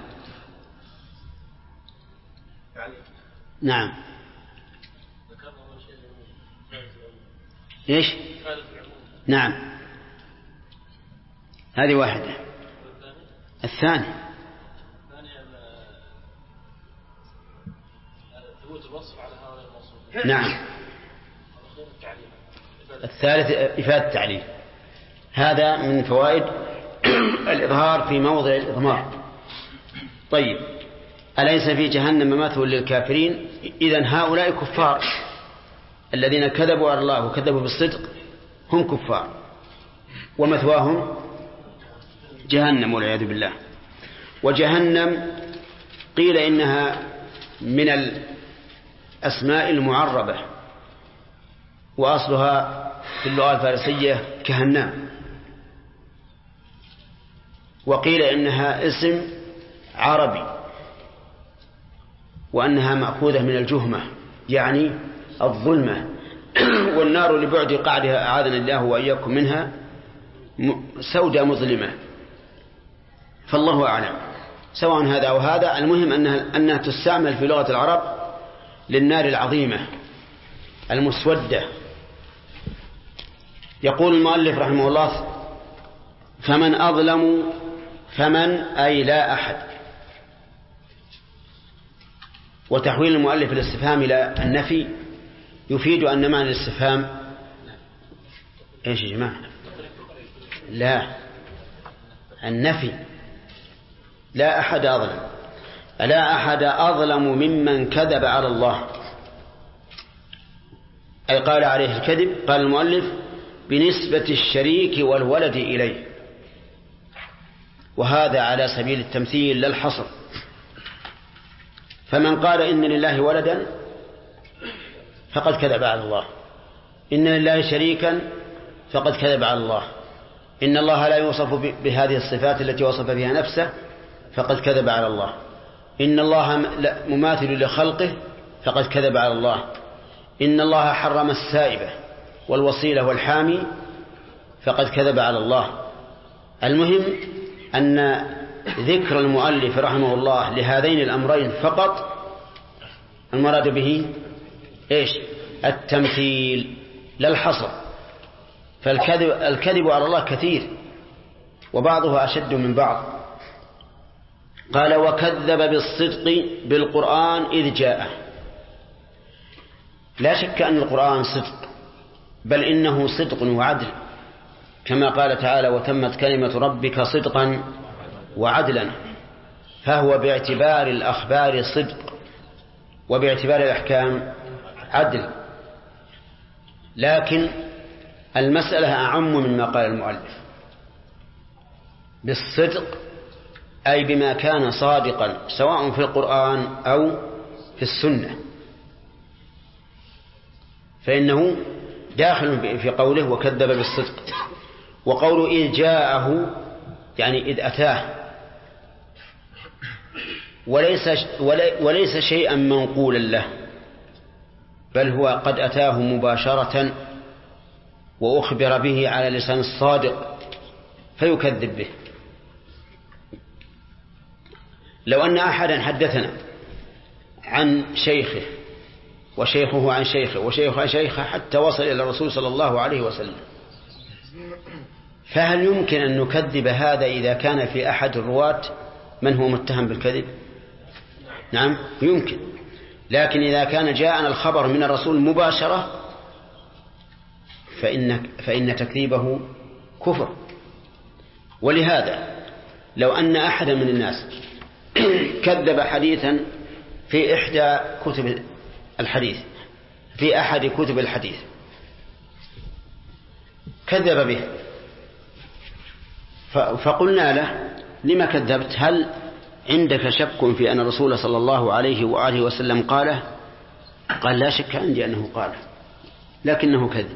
نعم، ايش؟ نعم، هذه واحدة. الثاني يثبت الوصف على هؤلاء الموصوفين. نعم. الثالث إفادة التعليل. هذا من فوائد الإظهار في موضع الإضمار. طيب، أليس في جهنم مثل للكافرين؟ إذن هؤلاء كفار، الذين كذبوا على الله وكذبوا بالصدق هم كفار ومثواهم جهنم والعياذ بالله. وجهنم قيل إنها من الأسماء المعربة، وأصلها في اللغة الفارسية كهنام، وقيل إنها اسم عربي، وأنها مأخوذة من الجهمة يعني الظلمة، والنار لبعد قعدها أعاذنا الله وإياكم منها سوداء مظلمة. فالله أعلم، سواء هذا أو هذا، المهم أنها تستعمل في لغة العرب للنار العظيمة المسودة. يقول المؤلف رحمه الله: فمن أظلم، فمن أي لا أحد. وتحويل المؤلف الاستفهام إلى النفي يفيد أن معنى الاستفهام إيش يا جماعة؟ لا، النفي. لا أحد أظلم، لا أحد أظلم ممن كذب على الله، أي قال عليه الكذب. قال المؤلف: بنسبة الشريك والولد إليه، وهذا على سبيل التمثيل لا الحصر. فمن قال إن لله ولدا فقد كذب على الله، إن لله شريكا فقد كذب على الله، إن الله لا يوصف بهذه الصفات التي وصف بها نفسه فقد كذب على الله، إن الله مماثل لخلقه فقد كذب على الله، إن الله حرم السائبة والوصيلة والحامي فقد كذب على الله. المهم أن ذكر المؤلف رحمه الله لهذين الأمرين فقط المراد به إيش؟ التمثيل لا الحصر. فالكذب على الله كثير وبعضها أشد من بعض. قال: وكذب بالصدق بالقرآن إذ جاءه. لا شك أن القرآن صدق، بل إنه صدق وعدل، كما قال تعالى: وتمت كلمة ربك صدقا وعدلا. فهو باعتبار الأخبار صدق، وباعتبار الأحكام عدل. لكن المسألة أعم مما قال المؤلف. بالصدق أي بما كان صادقا، سواء في القرآن أو في السنة، فإنه داخل في قوله وكذب بالصدق. وقوله إذ جاءه يعني إذ أتاه، وليس شيئا منقولا له، بل هو قد أتاه مباشرة وأخبر به على لسان الصادق فيكذب به. لو أن أحدا حدثنا عن شيخه وشيخه عن شيخه وشيخه عن شيخه حتى وصل إلى الرسول صلى الله عليه وسلم، فهل يمكن أن نكذب هذا إذا كان في أحد الرواة من هو متهم بالكذب؟ نعم يمكن. لكن إذا كان جاءنا الخبر من الرسول مباشرة فإن تكذيبه كفر. ولهذا لو أن أحدا من الناس كذب حديثا في إحدى كتب الحديث، في أحد كتب الحديث كذب به، فقلنا له: لما كذبت؟ هل عندك شك في أن الرسول صلى الله عليه وآله وسلم قاله؟ قال: لا شك عندي أنه قاله، لكنه كذب.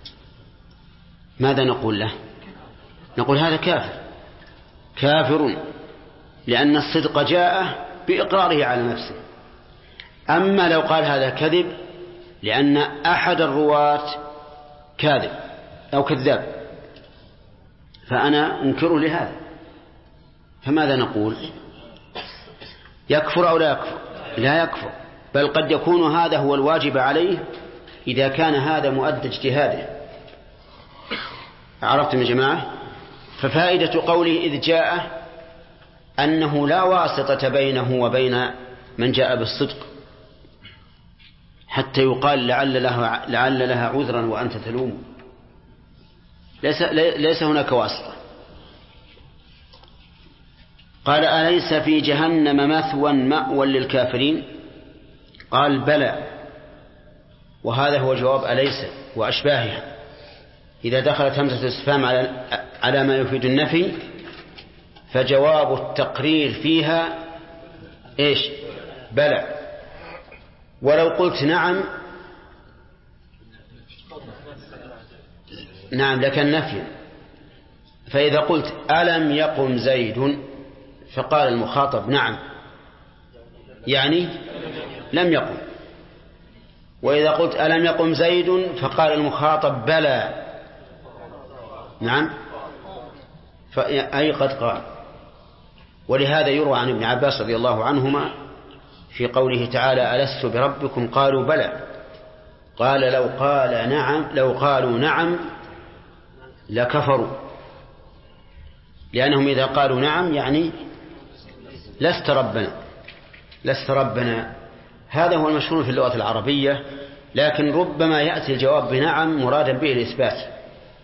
ماذا نقول له؟ نقول هذا كافر، لأن الصدق جاء بإقراره على نفسه. أما لو قال هذا كذب لأن أحد الرواة كاذب أو كذاب، فأنا أنكره لهذا، فماذا نقول؟ يكفر أو لا يكفر؟ لا يكفر، بل قد يكون هذا هو الواجب عليه إذا كان هذا مؤدى اجتهاده. عرفتم يا جماعة؟ ففائدة قوله إذ جاء أنه لا واسطة بينه وبين من جاء بالصدق، حتى يقال لعل لها عذرا وأنت تلوم. ليس هناك واسطة. قال أليس في جهنم مثوى مأوى للكافرين؟ قال بلى، وهذا هو جواب أليس وأشباهها. إذا دخلت همزة الاستفهام على ما يفيد النفي فجواب التقرير فيها إيش؟ بلى. ولو قلت نعم لكن نفي. فإذا قلت ألم يقم زيد فقال المخاطب نعم يعني لم يقم. وإذا قلت ألم يقم زيد فقال المخاطب بلى نعم أي قد قال. ولهذا يروى عن ابن عباس رضي الله عنهما في قوله تعالى ألست بربكم قالوا بلى، قال لو قالوا نعم لكفروا، لأنهم إذا قالوا نعم يعني لست ربنا. هذا هو المشهور في اللغة العربية، لكن ربما يأتي الجواب بنعم مرادا به الإثبات.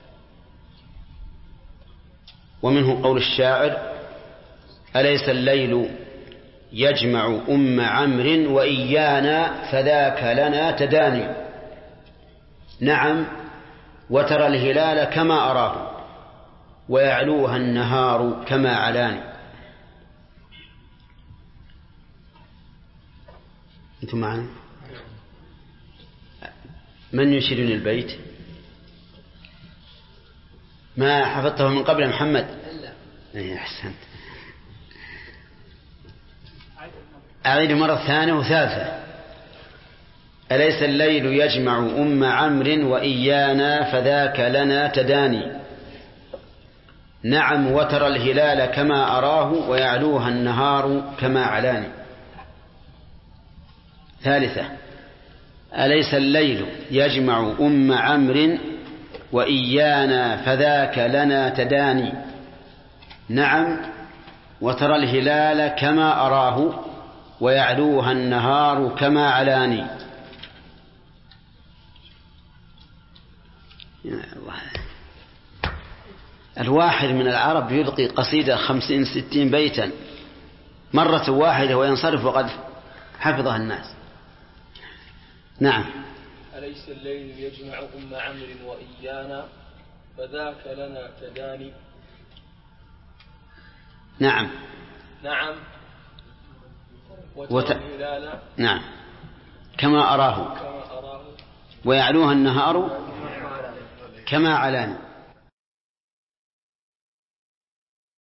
ومنه قول الشاعر أليس الليل يجمع أم عمرو وإيانا فذاك لنا تداني. نعم وترى الهلال كما أراه ويعلوها النهار كما علاني. أنتم معنا؟ من يشيرني البيت؟ ما حفظته من قبل محمد؟ لا أحسنت. أعيد مرة ثانية وثالثة. أليس الليل يجمع أم عمرو وإيانا فذاك لنا تداني. نعم وترى الهلال كما أراه ويعلوها النهار كما علاني. ثالثة أليس الليل يجمع أم عمرو وإيانا فذاك لنا تداني. نعم وترى الهلال كما أراه ويعلوها النهار كما علاني. الواحد من العرب يلقي قصيدة 50-60 بيتا مرة واحدة وينصرف وقد حفظها الناس. نعم أليس الليل يجمع أم عمرو وإيانا فذاك لنا تداني. نعم الهلال نعم كما أراه ويعلوها النهار كما علاني.